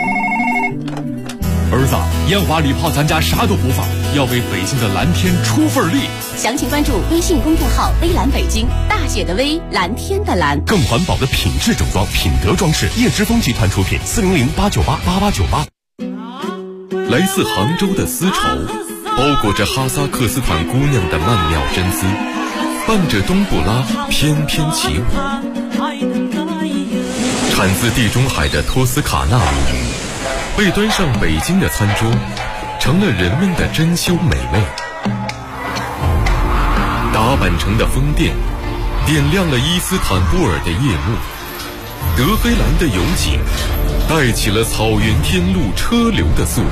Speaker 1: 儿子，烟花礼炮咱家啥都不放，要为北京的蓝天出份力。
Speaker 6: 详情关注微信公众号微蓝北京，大写的微，蓝天的蓝。
Speaker 15: 更环保的品质整装，品德装饰，叶之峰集团出品，400-898-8898。来自杭州的丝绸，包裹着哈萨克斯坦姑娘的曼妙真丝，伴着冬不拉翩翩起舞。产自地中海的托斯卡纳被端上北京的餐桌，成了人们的珍馐美味。打扮成的风电点亮了伊斯坦布尔的夜幕，德黑兰的油井带起了草原天路车流的速度，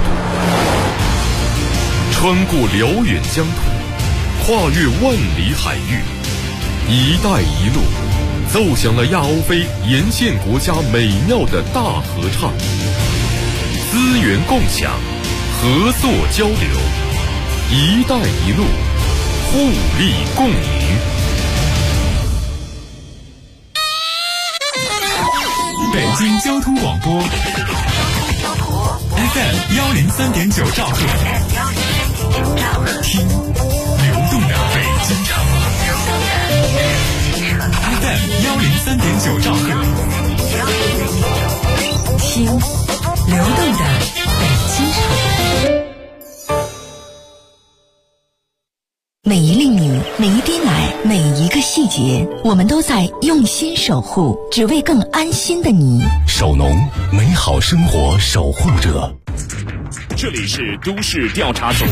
Speaker 15: 穿过辽远疆土，跨越万里海域，一带一路奏响了亚欧非沿线国家美妙的大合唱。资源共享，合作交流，一带一路，互利共赢。
Speaker 1: 北京交通广播 FM 103.9兆赫，听流动的北京城。FM 103.9兆赫，
Speaker 19: 听流动的北京城。每一粒米，每一滴奶，每一个细节，我们都在用心守护，只为更安心的你。
Speaker 15: 守农，美好生活守护者。这里是都市调查组。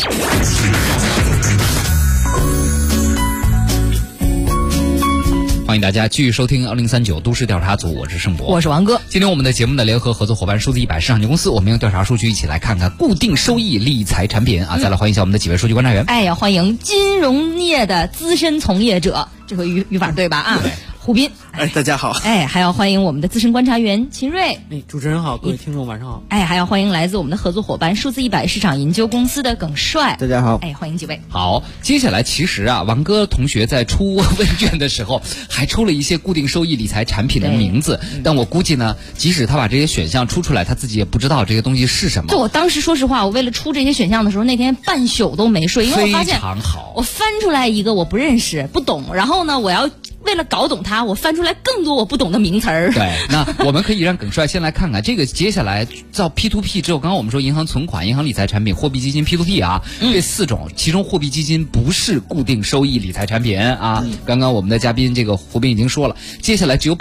Speaker 7: 欢迎大家继续收听2039都市调查组，我是盛博，
Speaker 8: 我是王哥。
Speaker 7: 今天我们的节目的联合合作伙伴数字100市场有限公司，我们用调查数据一起来看看固定收益理财产品啊！再来欢迎一下我们的几位数据观察员。
Speaker 8: 哎呀，欢迎金融业的资深从业者，这回语法对吧？啊，胡斌。
Speaker 17: 哎，大家好。
Speaker 8: 哎，还要欢迎我们的资深观察员秦瑞。
Speaker 12: 哎，主持人好，各位听众晚上好。
Speaker 8: 哎，还要欢迎来自我们的合作伙伴数字100市场研究公司的耿帅。
Speaker 16: 大家好。
Speaker 8: 哎，欢迎几位。
Speaker 7: 好，接下来其实啊，王哥同学在出问卷的时候还出了一些固定收益理财产品的名字，但我估计呢，即使他把这些选项出出来，他自己也不知道这些东西是什么。
Speaker 8: 就我当时说实话，我为了出这些选项的时候，那天半宿都没睡，因为我发现
Speaker 7: 非常好，
Speaker 8: 我翻出来一个我不认识、不懂，然后呢，我要为了搞懂它，我翻出来更多我不懂的名词儿。
Speaker 7: 对，那我们可以让耿帅先来看看这个接下来造 P2P 之后，刚刚我们说银行存款、银行理财产品、货币基金 P2P 啊，这4种，其中货币基金不是固定收益理财产品啊。刚刚我们的嘉宾这个胡斌已经说了，接下来只有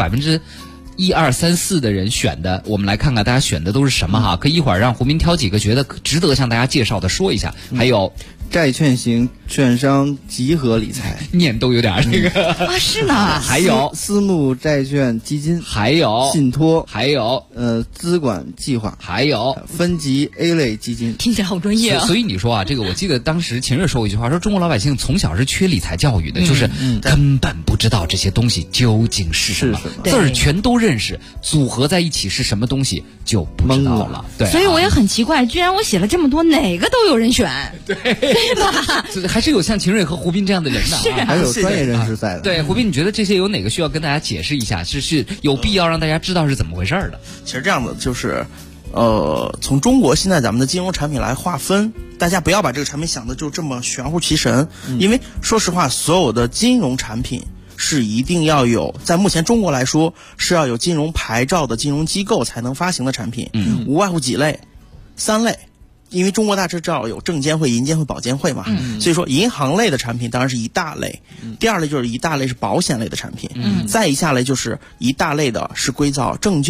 Speaker 7: 1、2、3、4的人选的，我们来看看大家选的都是什么哈。可以一会儿让胡斌挑几个觉得值得向大家介绍的说一下。还有
Speaker 16: 债券型券商集合理财，
Speaker 7: 念都有点这个
Speaker 8: 啊，是呢。
Speaker 7: 还有
Speaker 16: 私募债券基金，
Speaker 7: 还有
Speaker 16: 信托，
Speaker 7: 还有
Speaker 16: 资管计划，
Speaker 7: 还有
Speaker 16: 分级 A 类基金。
Speaker 8: 听起来好专业啊！
Speaker 7: 所以你说啊，这个我记得当时秦瑞说过一句话，说中国老百姓从小是缺理财教育的，就是根本不知道这些东西究竟是什么，字儿全都认识，组合在一起是什么东西就不知道了。对，
Speaker 8: 所以我也很奇怪，居然我写了这么多，哪个都有人选，对吧？
Speaker 7: 还是有像秦瑞和胡斌这样的人的啊，
Speaker 16: 还有专业人士在的。
Speaker 7: 对，胡斌，你觉得这些有哪个需要跟大家解释一下？是有必要让大家知道是怎么回事的？
Speaker 17: 其实这样的就是，从中国现在咱们的金融产品来划分，大家不要把这个产品想的就这么玄乎其神，因为说实话，所有的金融产品是一定要有，在目前中国来说是要有金融牌照的金融机构才能发行的产品，无外乎几类，3类。因为中国大致知道有证监会、银监会、保监会嘛，所以说银行类的产品当然是一大类，第二类就是一大类是保险类的产品，再一下类就是一大类的是归到证券、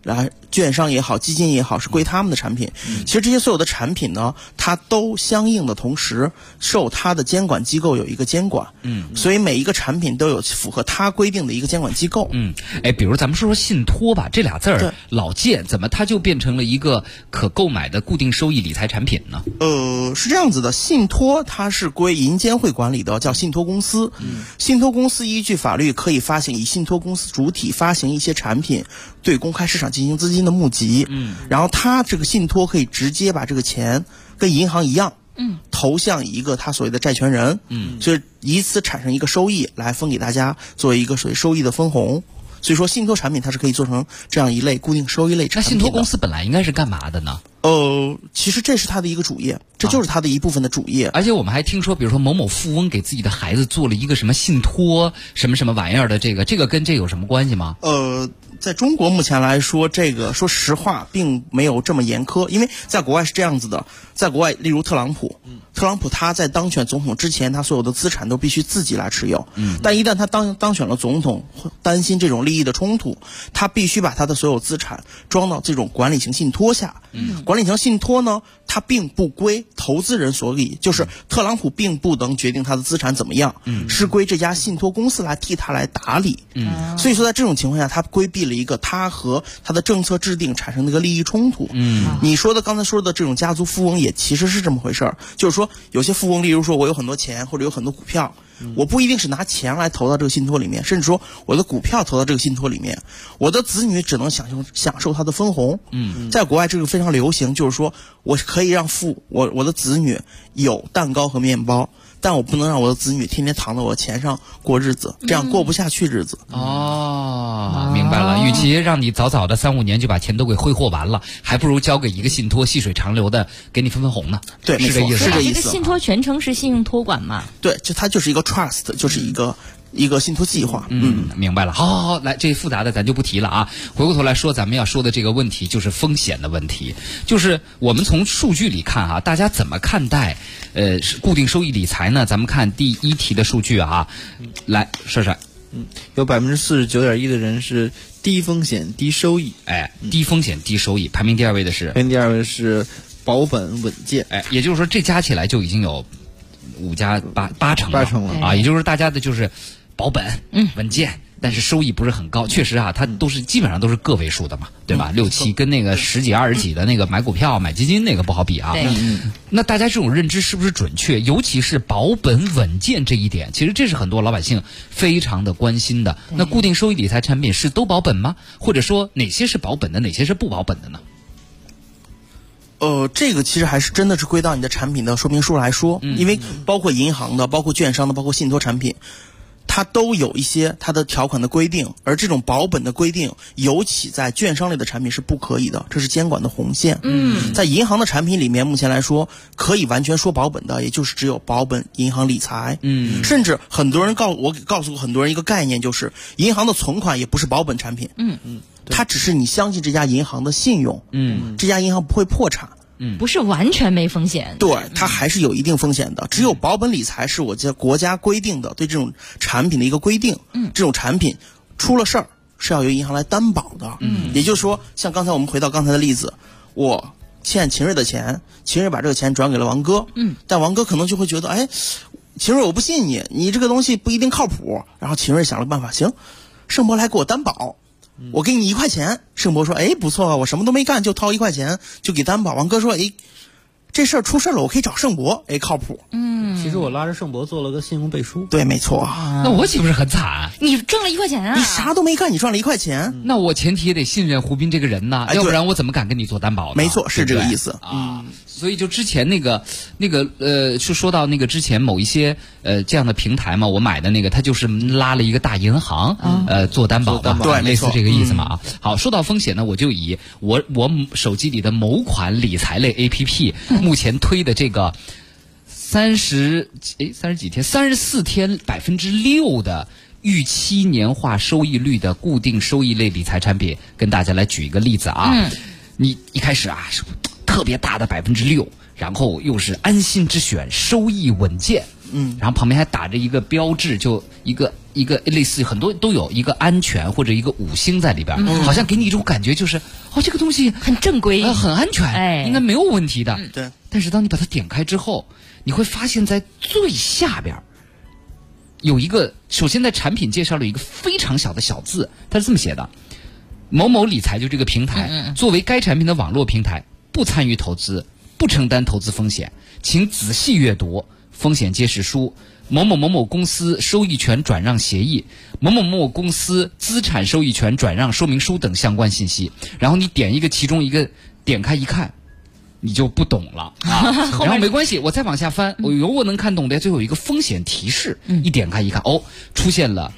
Speaker 17: 券商也好，基金也好，是归他们的产品。其实这些所有的产品呢，它都相应的同时受它的监管机构有一个监管。所以每一个产品都有符合它规定的一个监管机构。
Speaker 7: 比如咱们说说信托吧，这俩字儿老见，怎么它就变成了一个可购买的固定收益理财产品呢？
Speaker 17: 是这样子的，信托它是归银监会管理的，叫信托公司。信托公司依据法律可以发行，以信托公司主体发行一些产品，对公开市场进行资金的募集。然后它这个信托可以直接把这个钱跟银行一样，投向一个他所谓的债权人，就是以此产生一个收益来分给大家，作为一个所谓收益的分红。所以说信托产品它是可以做成这样一类固定收益类产品的。
Speaker 7: 那信托公司本来应该是干嘛的呢？
Speaker 17: 其实这是它的一个主业，这就是它的一部分的主业。
Speaker 7: 而且我们还听说，比如说某某富翁给自己的孩子做了一个什么信托什么什么玩意儿的，这个跟这有什么关系吗？
Speaker 17: 在中国目前来说，这个说实话并没有这么严苛，因为在国外是这样子的，在国外例如特朗普他在当选总统之前，他所有的资产都必须自己来持有。但一旦他当选了总统，担心这种利益的冲突，他必须把他的所有资产装到这种管理型信托下。管理型信托呢，它并不归投资人所理，就是特朗普并不能决定他的资产怎么样，是归这家信托公司来替他来打理。所以说在这种情况下，他规避了一个他和他的政策制定产生的一个利益冲突。你说的刚才说的这种家族富翁也其实是这么回事儿，就是说有些富翁，例如说我有很多钱或者有很多股票，我不一定是拿钱来投到这个信托里面，甚至说我的股票投到这个信托里面，我的子女只能享受它的分红。在国外这个非常流行，就是说我可以让我的子女有蛋糕和面包，但我不能让我的子女天天躺在我钱上过日子，这样过不下去日子。
Speaker 7: 明白了。与其让你早早的3-5年就把钱都给挥霍完了，还不如交给一个信托，细水长流的给你分红呢。
Speaker 17: 对，
Speaker 7: 是这意思。
Speaker 17: 是这意思。
Speaker 8: 这个信托全称是信用托管嘛？
Speaker 17: 对，它就是一个 trust， 就是一个信托计划。
Speaker 7: 明白了。好，来，这复杂的咱就不提了啊。回过头来说，咱们要说的这个问题就是风险的问题，就是我们从数据里看啊，大家怎么看待固定收益理财呢？咱们看第一题的数据啊，来，帅帅。
Speaker 16: 有49.1%的人是低风险低收益。
Speaker 7: 低风险低收益，排名第2位的是
Speaker 16: 保本稳健。
Speaker 7: 也就是说这加起来就已经有5加8成了啊，也就是说大家的就是保本稳健，但是收益不是很高。确实啊，它基本上都是个位数的嘛，对吧？6、7跟那个10几20几的那个买股票买基金那个不好比啊。那大家这种认知是不是准确？尤其是保本稳健这一点，其实这是很多老百姓非常的关心的。那固定收益理财产品是都保本吗？或者说哪些是保本的，哪些是不保本的呢？
Speaker 17: 这个其实还是真的是归到你的产品的说明书来说，因为包括银行的、包括券商的、包括信托产品，它都有一些它的条款的规定，而这种保本的规定，尤其在券商类的产品是不可以的，这是监管的红线。在银行的产品里面，目前来说可以完全说保本的，也就是只有保本银行理财。甚至很多人告诉过很多人一个概念，就是银行的存款也不是保本产品。它只是你相信这家银行的信用。这家银行不会破产。
Speaker 8: 不是完全没风险。
Speaker 17: 对，它还是有一定风险的。只有保本理财是国家规定的对这种产品的一个规定。这种产品出了事儿是要由银行来担保的。也就是说，像刚才我们回到刚才的例子，我欠秦瑞的钱，秦瑞把这个钱转给了王哥。但王哥可能就会觉得，秦瑞我不信你，你这个东西不一定靠谱。然后秦瑞想了办法，行，盛博来给我担保。我给你1块钱，盛博说不错啊，我什么都没干就掏1块钱就给担保。王哥说这事儿出事了，我可以找盛博，靠谱。
Speaker 12: 其实我拉着盛博做了个信用背书。
Speaker 17: 对，没错。
Speaker 7: 那我岂不是很惨？
Speaker 8: 你挣了1块钱啊？
Speaker 17: 你啥都没干，你赚了1块钱。
Speaker 7: 那我前提也得信任胡斌这个人呐，要不然我怎么敢跟你做担保呢？
Speaker 17: 没错，是这个意思
Speaker 7: 啊。所以就之前是说到那个之前某一些这样的平台嘛，我买的那个，他就是拉了一个大银行做担保的，
Speaker 17: 对，
Speaker 7: 类似这个意思嘛啊。好，说到风险呢，我就以我手机里的某款理财类 APP 目前推的这个34天6%的预期年化收益率的固定收益类理财产品，跟大家来举一个例子啊。你一开始啊是特别大的6%，然后又是安心之选，收益稳健。然后旁边还打着一个标志，就一个一个类似很多都有一个安全或者一个5星在里边，好像给你一种感觉就是这个东西
Speaker 8: 很正规，
Speaker 7: 很安全，应该没有问题的。
Speaker 17: 对。
Speaker 7: 但是当你把它点开之后，你会发现在最下边有一个，首先在产品介绍了一个非常小的小字，它是这么写的：某某理财就这个平台，作为该产品的网络平台，不参与投资，不承担投资风险，请仔细阅读风险揭示书、某某某某公司收益权转让协议、某某某某公司资产收益权转让说明书等相关信息。然后你点一个其中一个，点开一看，你就不懂了啊。然后没关系，我再往下翻，我能看懂的，最后有一个风险提示，一点开一看，出现了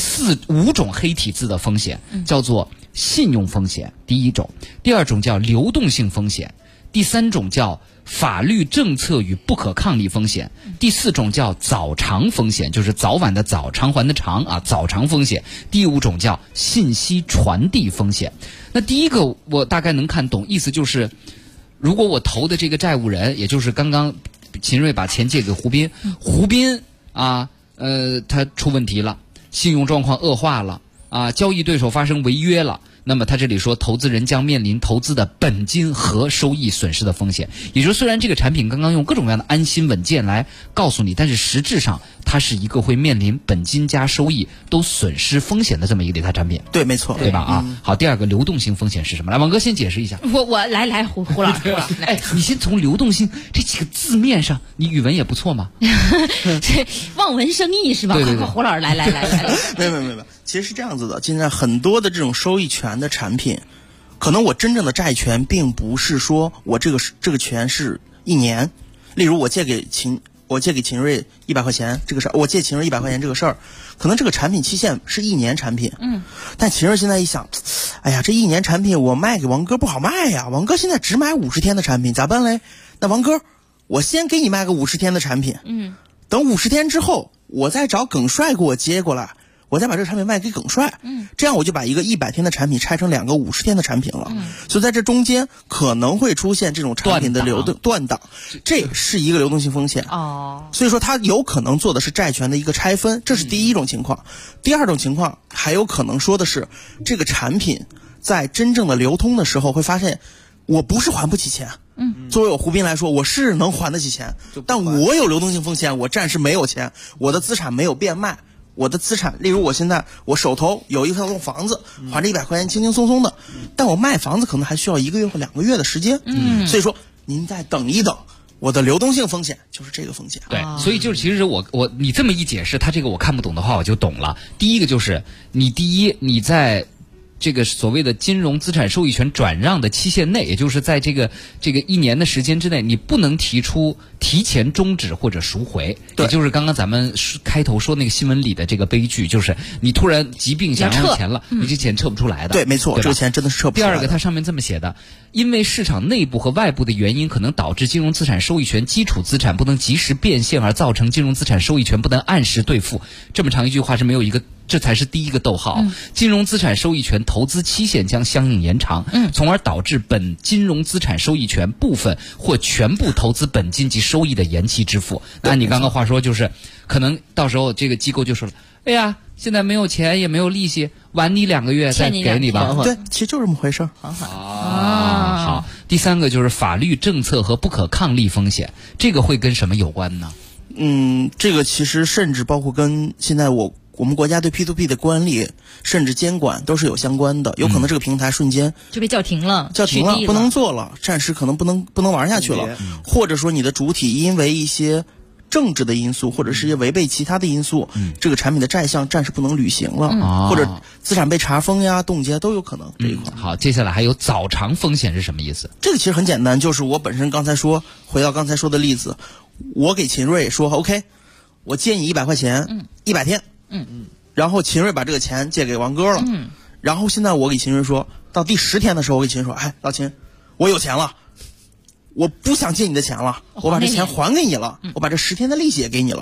Speaker 7: 5种黑体字的风险，叫做信用风险，第一种；第二种叫流动性风险；第三种叫法律政策与不可抗力风险；第4种叫早偿风险，就是早晚的早，偿还的偿啊，早偿风险；第5种叫信息传递风险。那第一个我大概能看懂，意思就是如果我投的这个债务人，也就是刚刚秦瑞把钱借给胡斌，胡斌他出问题了，信用状况恶化了啊，交易对手发生违约了，那么他这里说投资人将面临投资的本金和收益损失的风险。也就是虽然这个产品刚刚用各种各样的安心稳健来告诉你，但是实质上它是一个会面临本金加收益都损失风险的这么一个理财产品。
Speaker 17: 对，没错，
Speaker 7: 对吧？好，第二个流动性风险是什么？来，王哥先解释一下。
Speaker 8: 我来胡老师，
Speaker 7: 你先从流动性这几个字面上，你语文也不错嘛。
Speaker 8: 望文生义是吧？
Speaker 7: 对，
Speaker 8: 胡老师来。
Speaker 17: 没有，其实是这样子的，现在很多的这种收益权的产品，可能我真正的债权并不是说我这个权是1年，例如我借给秦瑞100块钱这个事儿，我借秦瑞100块钱这个事儿，可能这个产品期限是1年产品，但秦瑞现在一想，哎呀，这1年产品我卖给王哥不好卖呀，王哥现在只买50天的产品，咋办嘞？那王哥，我先给你卖个50天的产品，等50天之后，我再找耿帅给我接过来，我再把这个产品卖给耿帅，这样我就把一个100天的产品拆成2个50天的产品了，所以在这中间可能会出现这种产品的断档，这是一个流动性风险。所以说它有可能做的是债权的一个拆分，这是第一种情况。第二种情况还有可能说的是，这个产品在真正的流通的时候会发现，我不是还不起钱。作为我胡斌来说，我是能还得起钱，但我有流动性风险，我暂时没有钱，我的资产没有变卖。我的资产，例如我现在我手头有一栋房子，还着100块钱轻轻松松的，但我卖房子可能还需要1个月或2个月的时间，所以说您再等一等，我的流动性风险就是这个风险。
Speaker 7: 对，所以就是其实你这么一解释，他这个我看不懂的话我就懂了。第一个就是你在这个所谓的金融资产收益权转让的期限内，也就是在这个1年的时间之内，你不能提出提前终止或者赎回。也就是刚刚咱们开头说那个新闻里的这个悲剧，就是你突然疾病想要钱了，你这钱撤不出来的。
Speaker 17: 对，没错，这个钱真的是撤不出来的。
Speaker 7: 第二个，它上面这么写的，因为市场内部和外部的原因，可能导致金融资产收益权基础资产不能及时变现，而造成金融资产收益权不能按时兑付。这么长一句话是没有一个，这才是第一个逗号。金融资产收益权投资期限将相应延长，从而导致本金融资产收益权部分或全部投资本金及收益的延期支付。那你刚刚话说就是，可能到时候这个机构就说了，哎呀，现在没有钱也没有利息，晚你2个月再给你吧。
Speaker 17: 对，其实就是这么回事。
Speaker 7: 好。第三个就是法律政策和不可抗力风险，这个会跟什么有关呢？
Speaker 17: 这个其实甚至包括跟现在我们国家对 P2P 的管理甚至监管都是有相关的，有可能这个平台瞬间
Speaker 8: 就被叫停了，
Speaker 17: 不能做了，暂时可能不能玩下去了，或者说你的主体因为一些政治的因素或者是一些违背其他的因素，这个产品的债项暂时不能履行了，或者资产被查封呀、冻结都有可能这一块。
Speaker 7: 好，接下来还有早偿风险是什么意思？
Speaker 17: 这个其实很简单，就是我本身回到刚才说的例子，我给秦瑞说 OK， 我借你100块钱，100天，然后秦瑞把这个钱借给王哥了，然后现在我给秦瑞说到第10天的时候，我给秦瑞说，哎，老秦，我有钱了，我不想借你的钱了，我把这钱还给你了，我把这10天的利息也给你了，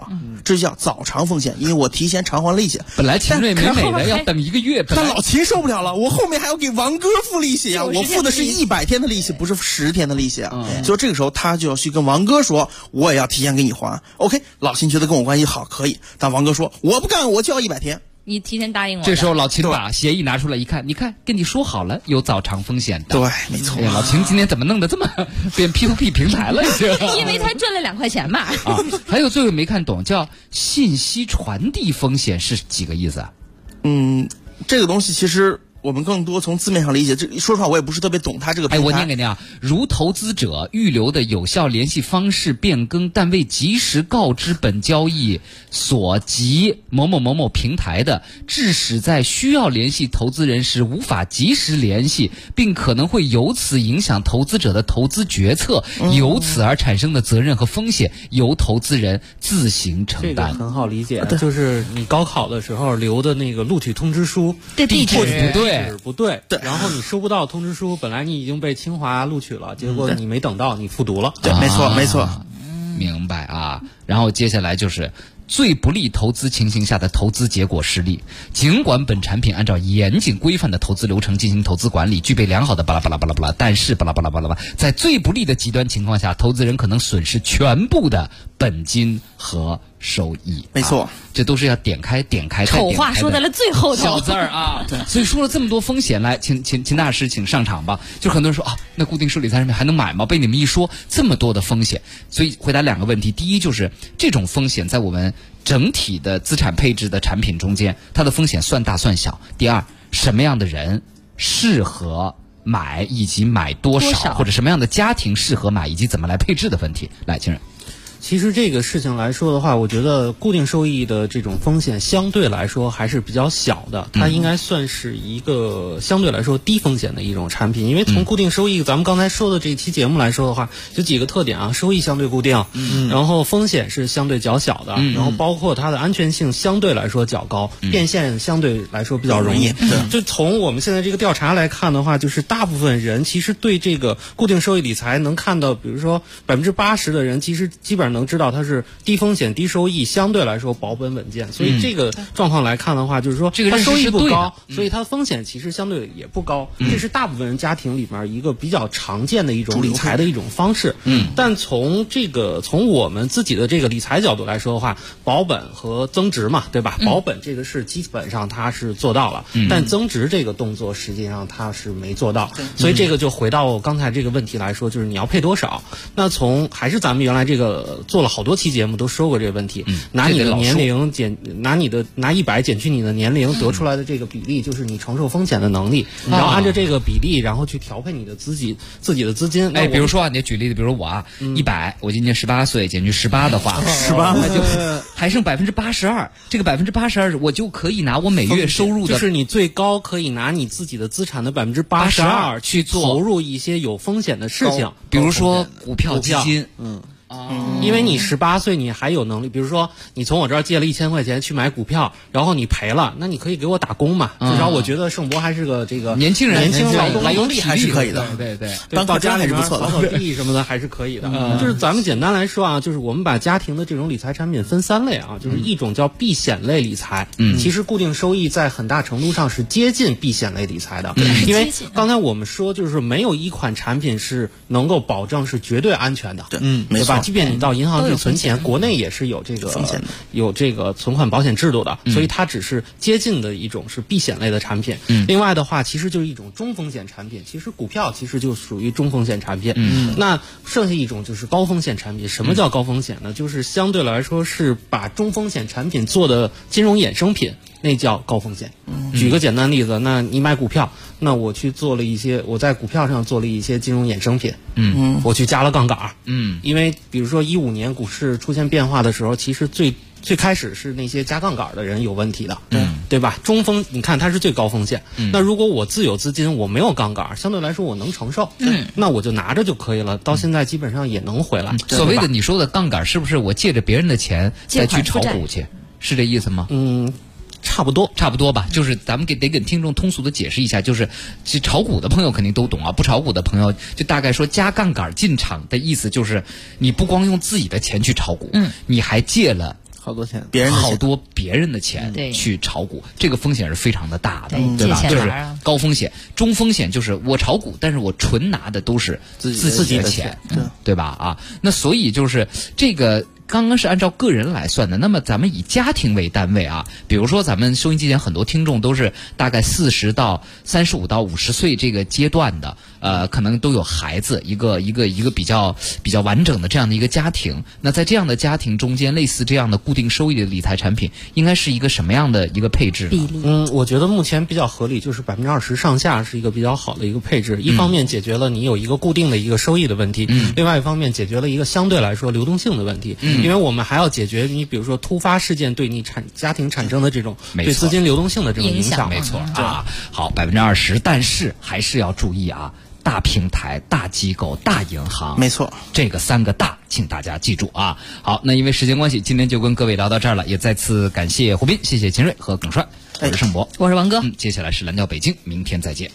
Speaker 17: 这就叫早偿风险，因为我提前偿还利息。
Speaker 7: 本来秦瑞美美的要等1个月，
Speaker 17: 但老秦受不了了，我后面还要给王哥付利息啊！我付的是100天的利息，不是10天的利息啊！所以这个时候他就要去跟王哥说，我也要提前给你还。OK， 老秦觉得跟我关系好，可以，但王哥说我不干，我就要100天。
Speaker 8: 你提前答应我。
Speaker 7: 这时候老秦把协议拿出来一看，你看跟你说好了有早偿风险的。
Speaker 17: 对，没错。
Speaker 7: 老秦今天怎么弄得这么变 P2P 平台了？
Speaker 8: 因为他赚了2块钱嘛。
Speaker 7: 啊，还有最后没看懂，叫信息传递风险是几个意思啊？
Speaker 17: 这个东西其实我们更多从字面上理解，这说实话我也不是特别懂它这个平台。
Speaker 7: 我念给您啊，如投资者预留的有效联系方式变更，但未及时告知本交易所及某某某某平台的，致使在需要联系投资人时无法及时联系，并可能会由此影响投资者的投资决策，由此而产生的责任和风险由投资人自行承担。
Speaker 12: 这个很好理解，就是你高考的时候留的那个录取通知书
Speaker 8: 的地址
Speaker 12: 不对，然后你收不到通知书，本来你已经被清华录取了，结果你没等到，你复读了。
Speaker 17: 对，没错，
Speaker 7: 明白啊。然后接下来就是最不利投资情形下的投资结果失利。尽管本产品按照严谨规范的投资流程进行投资管理，具备良好的巴拉巴拉巴拉巴拉，但是巴拉巴拉巴拉巴拉，在最不利的极端情况下，投资人可能损失全部的本金和收益。
Speaker 17: 没错，
Speaker 7: 这都是要点开
Speaker 8: 丑话说在了最后
Speaker 7: 小字儿啊。所以说了这么多风险，来，秦大师请上场吧。就很多人说啊，那固定收益理财产品还能买吗？被你们一说，这么多的风险，所以回答2个问题。第一就是这种风险在我们整体的资产配置的产品中间，它的风险算大算小。第二，什么样的人适合买，以及买多少，或者什么样的家庭适合买，以及怎么来配置的问题。来，秦人。
Speaker 12: 其实这个事情来说的话，我觉得固定收益的这种风险相对来说还是比较小的，它应该算是一个相对来说低风险的一种产品。因为从固定收益咱们刚才说的这一期节目来说的话，有几个特点啊，收益相对固定，然后风险是相对较小的，然后包括它的安全性相对来说较高，变现相对来说比较容易。就从我们现在这个调查来看的话，就是大部分人其实对这个固定收益理财能看到，比如说80%的人其实基本上能知道它是低风险低收益，相对来说保本稳健。所以这个状况来看的话，就是说它收益不高，所以它风险其实相对也不高。这是大部分人家庭里面一个比较常见的一种理财的一种方式。但从我们自己的这个理财角度来说的话，保本和增值嘛，对吧？保本这个是基本上它是做到了，但增值这个动作实际上它是没做到。所以这个就回到我刚才这个问题来说，就是你要配多少。那还是咱们原来这个做了好多期节目都说过这个问题，拿你的年龄拿100减去你的年龄得出来的这个比例，就是你承受风险的能力，然后按照这个比例，然后去调配你的自己的资金。
Speaker 7: 比如说啊，你举例子，比如我啊，100，我今年18岁，减去18的话
Speaker 17: ，18
Speaker 7: 那就还剩82%，这个82%我就可以拿我每月收入的，
Speaker 12: 就是你最高可以拿你自己的资产的82%去投入一些有风险的事情，
Speaker 7: 比如说股票基金。
Speaker 12: 因为你18岁，你还有能力，比如说你从我这儿借了1000块钱去买股票，然后你赔了，那你可以给我打工嘛。至少我觉得盛博还是个这个
Speaker 7: 年轻
Speaker 12: 劳动
Speaker 17: 能力还是可以的。
Speaker 12: 对，到家里面扫扫地什么的还是可以的。就是咱们简单来说啊，就是我们把家庭的这种理财产品分3类啊，就是一种叫避险类理财。其实固定收益在很大程度上是接近避险类理财的，因为刚才我们说就是没有一款产品是能够保证是绝对安全的。对吧？即便你到银行去存钱，国内也是有这个风险的，有这个存款保险制度的，所以它只是接近的一种是避险类的产品。另外的话，其实就是一种中风险产品。其实股票其实就属于中风险产品。那剩下一种就是高风险产品。什么叫高风险呢？就是相对来说是把中风险产品做的金融衍生品，那叫高风险。举个简单例子，那你买股票，那我在股票上做了一些金融衍生品。我去加了杠杆。因为比如说15年股市出现变化的时候，其实最开始是那些加杠杆的人有问题的，对吧？中风你看它是最高风险。那如果我自有资金，我没有杠杆，相对来说我能承受，那我就拿着就可以了。到现在基本上也能回来。
Speaker 7: 所谓的你说的杠杆，是不是我借着别人的钱再去炒股去？是这意思吗？
Speaker 12: 差不多
Speaker 7: 吧，就是咱们得给听众通俗的解释一下，就是炒股的朋友肯定都懂啊，不炒股的朋友就大概说加杠杆进场的意思就是你不光用自己的钱去炒股，你还借了
Speaker 16: 好多钱，
Speaker 7: 好多别人的钱去炒股，这个风险是非常的大的，对吧？就是高风险，中风险就是我炒股，但是我纯拿的都是自己的钱，对吧？啊，那所以就是这个。刚刚是按照个人来算的，那么咱们以家庭为单位啊，比如说咱们收音机前很多听众都是大概40到35到50岁这个阶段的，可能都有孩子，一个比较完整的这样的一个家庭。那在这样的家庭中间，类似这样的固定收益的理财产品，应该是一个什么样的一个配置比例？
Speaker 12: 我觉得目前比较合理，就是20%上下是一个比较好的一个配置。一方面解决了你有一个固定的一个收益的问题，另外一方面解决了一个相对来说流动性的问题。因为我们还要解决你比如说突发事件对你家庭产生的这种对资金流动性的这种影响。
Speaker 7: 没错啊，好20%，但是还是要注意啊，大平台、大机构、大银行，
Speaker 17: 没错，
Speaker 7: 这个3个大，请大家记住啊。好，那因为时间关系，今天就跟各位聊到这儿了，也再次感谢胡斌，谢谢秦瑞和耿帅，我是盛博，
Speaker 8: 我是王哥，
Speaker 7: 接下来是蓝调北京，明天再见。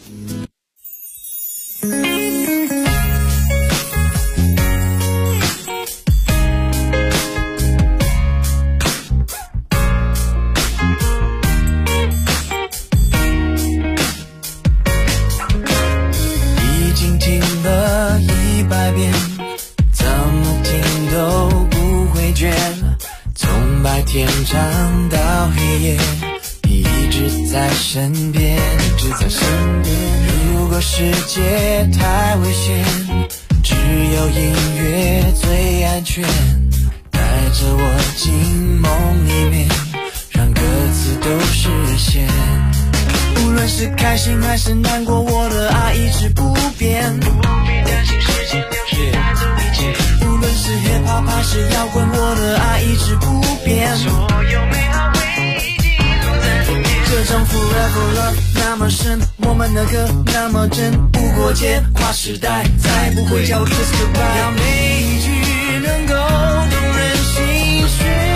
Speaker 3: 100遍，怎么听都不会倦。从白天唱到黑夜，你一直在身边，一直在身边。如果世界太危险，只有音乐最安全。带着我进梦里面，让歌词都实现。无论是开心还是难过，我的爱一直不变。不必担心时间流逝带走一切。无论是 hiphop 还是摇滚，我的爱一直不变。所有美好回忆记录在里面。这种 forever love 那么深，我们的歌那么真，无国界，跨时代，再不会叫 kiss goodbye。让每一句能够动人心弦。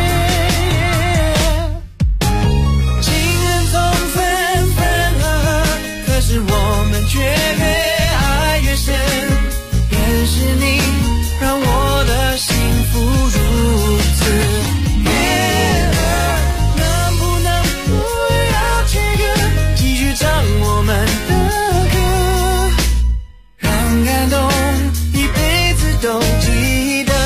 Speaker 3: 是我们却越爱越深，认识你让我的幸福如此。能不能不要切割，继续唱我们的歌，让感动一辈子都记得。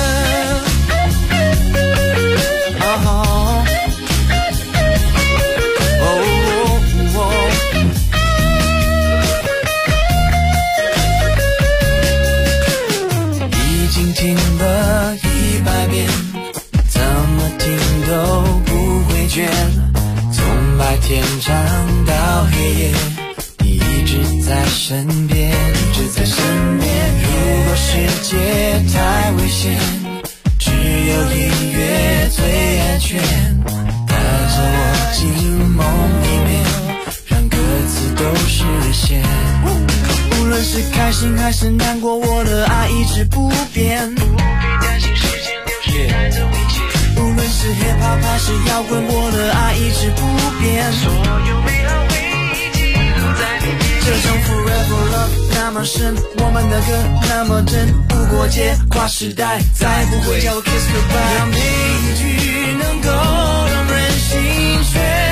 Speaker 3: 听了100遍，怎么听都不会倦。从白天唱到黑夜，你一直在身边，一直在身边。如果世界太危险，只有音乐最安全。带着我进梦里面，让歌词都实现。无论是开心还是难过，我的爱一直不变。不必担心时间流逝带走一切。无论是 hiphop 还是摇滚，我的爱一直不变。所有美好回忆记录在里面。这种 forever love 那么深，我们的歌那么真，无国界，跨时代，再不会叫 kiss goodbye。让每一句能够动人心弦。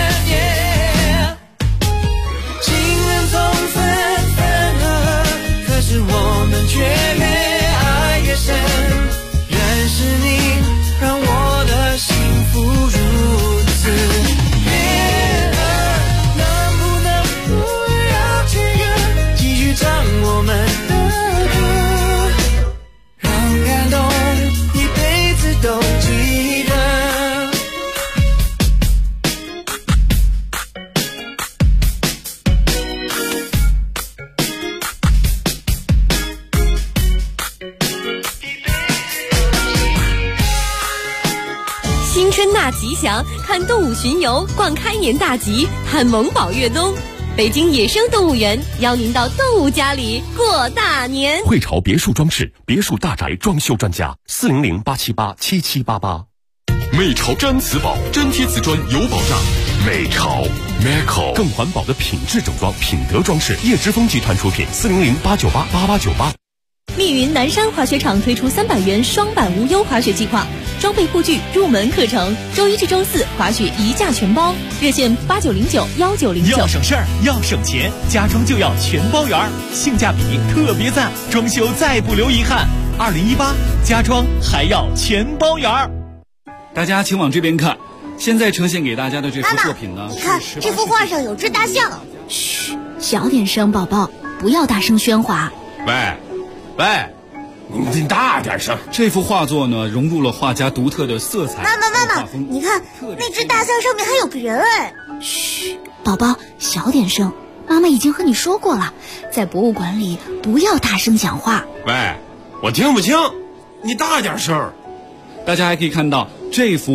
Speaker 3: 是我们却越爱越深，认识你让我的幸福如此。能不能不要切割，继续唱我们的歌，让感动一辈子都记得。
Speaker 4: 新春大吉祥，看动物巡游，逛开年大吉，看萌宝越冬。北京野生动物园邀您到动物家里过大年。
Speaker 1: 汇潮别墅装饰，别墅大宅装修专家，400-878-7788。美潮真瓷宝，真贴瓷砖有保障。美潮 Meco 更环保的品质整装，品德装饰。叶之峰集团出品，400-898-8898。
Speaker 4: 密云南山滑雪场推出300元双板无忧滑雪计划，装备护具、入门课程，周一至周四滑雪一价全包，热线89091909。
Speaker 2: 要省事儿，要省钱，家装就要全包圆，性价比特别赞，装修再不留遗憾。2018家装还要全包圆。
Speaker 22: 大家请往这边看，现在呈现给大家的这幅作品呢，
Speaker 21: 你看这幅画上有只大象。
Speaker 6: 嘘，小点声，宝宝，不要大声喧哗。
Speaker 22: 喂，你大点声！这幅画作呢，融入了画家独特的色彩。
Speaker 21: 妈妈，你看那只大象上面还有个人哎！
Speaker 6: 嘘，宝宝，小点声。妈妈已经和你说过了，在博物馆里不要大声讲话。
Speaker 22: 喂，我听不清，你大点声。大家还可以看到这幅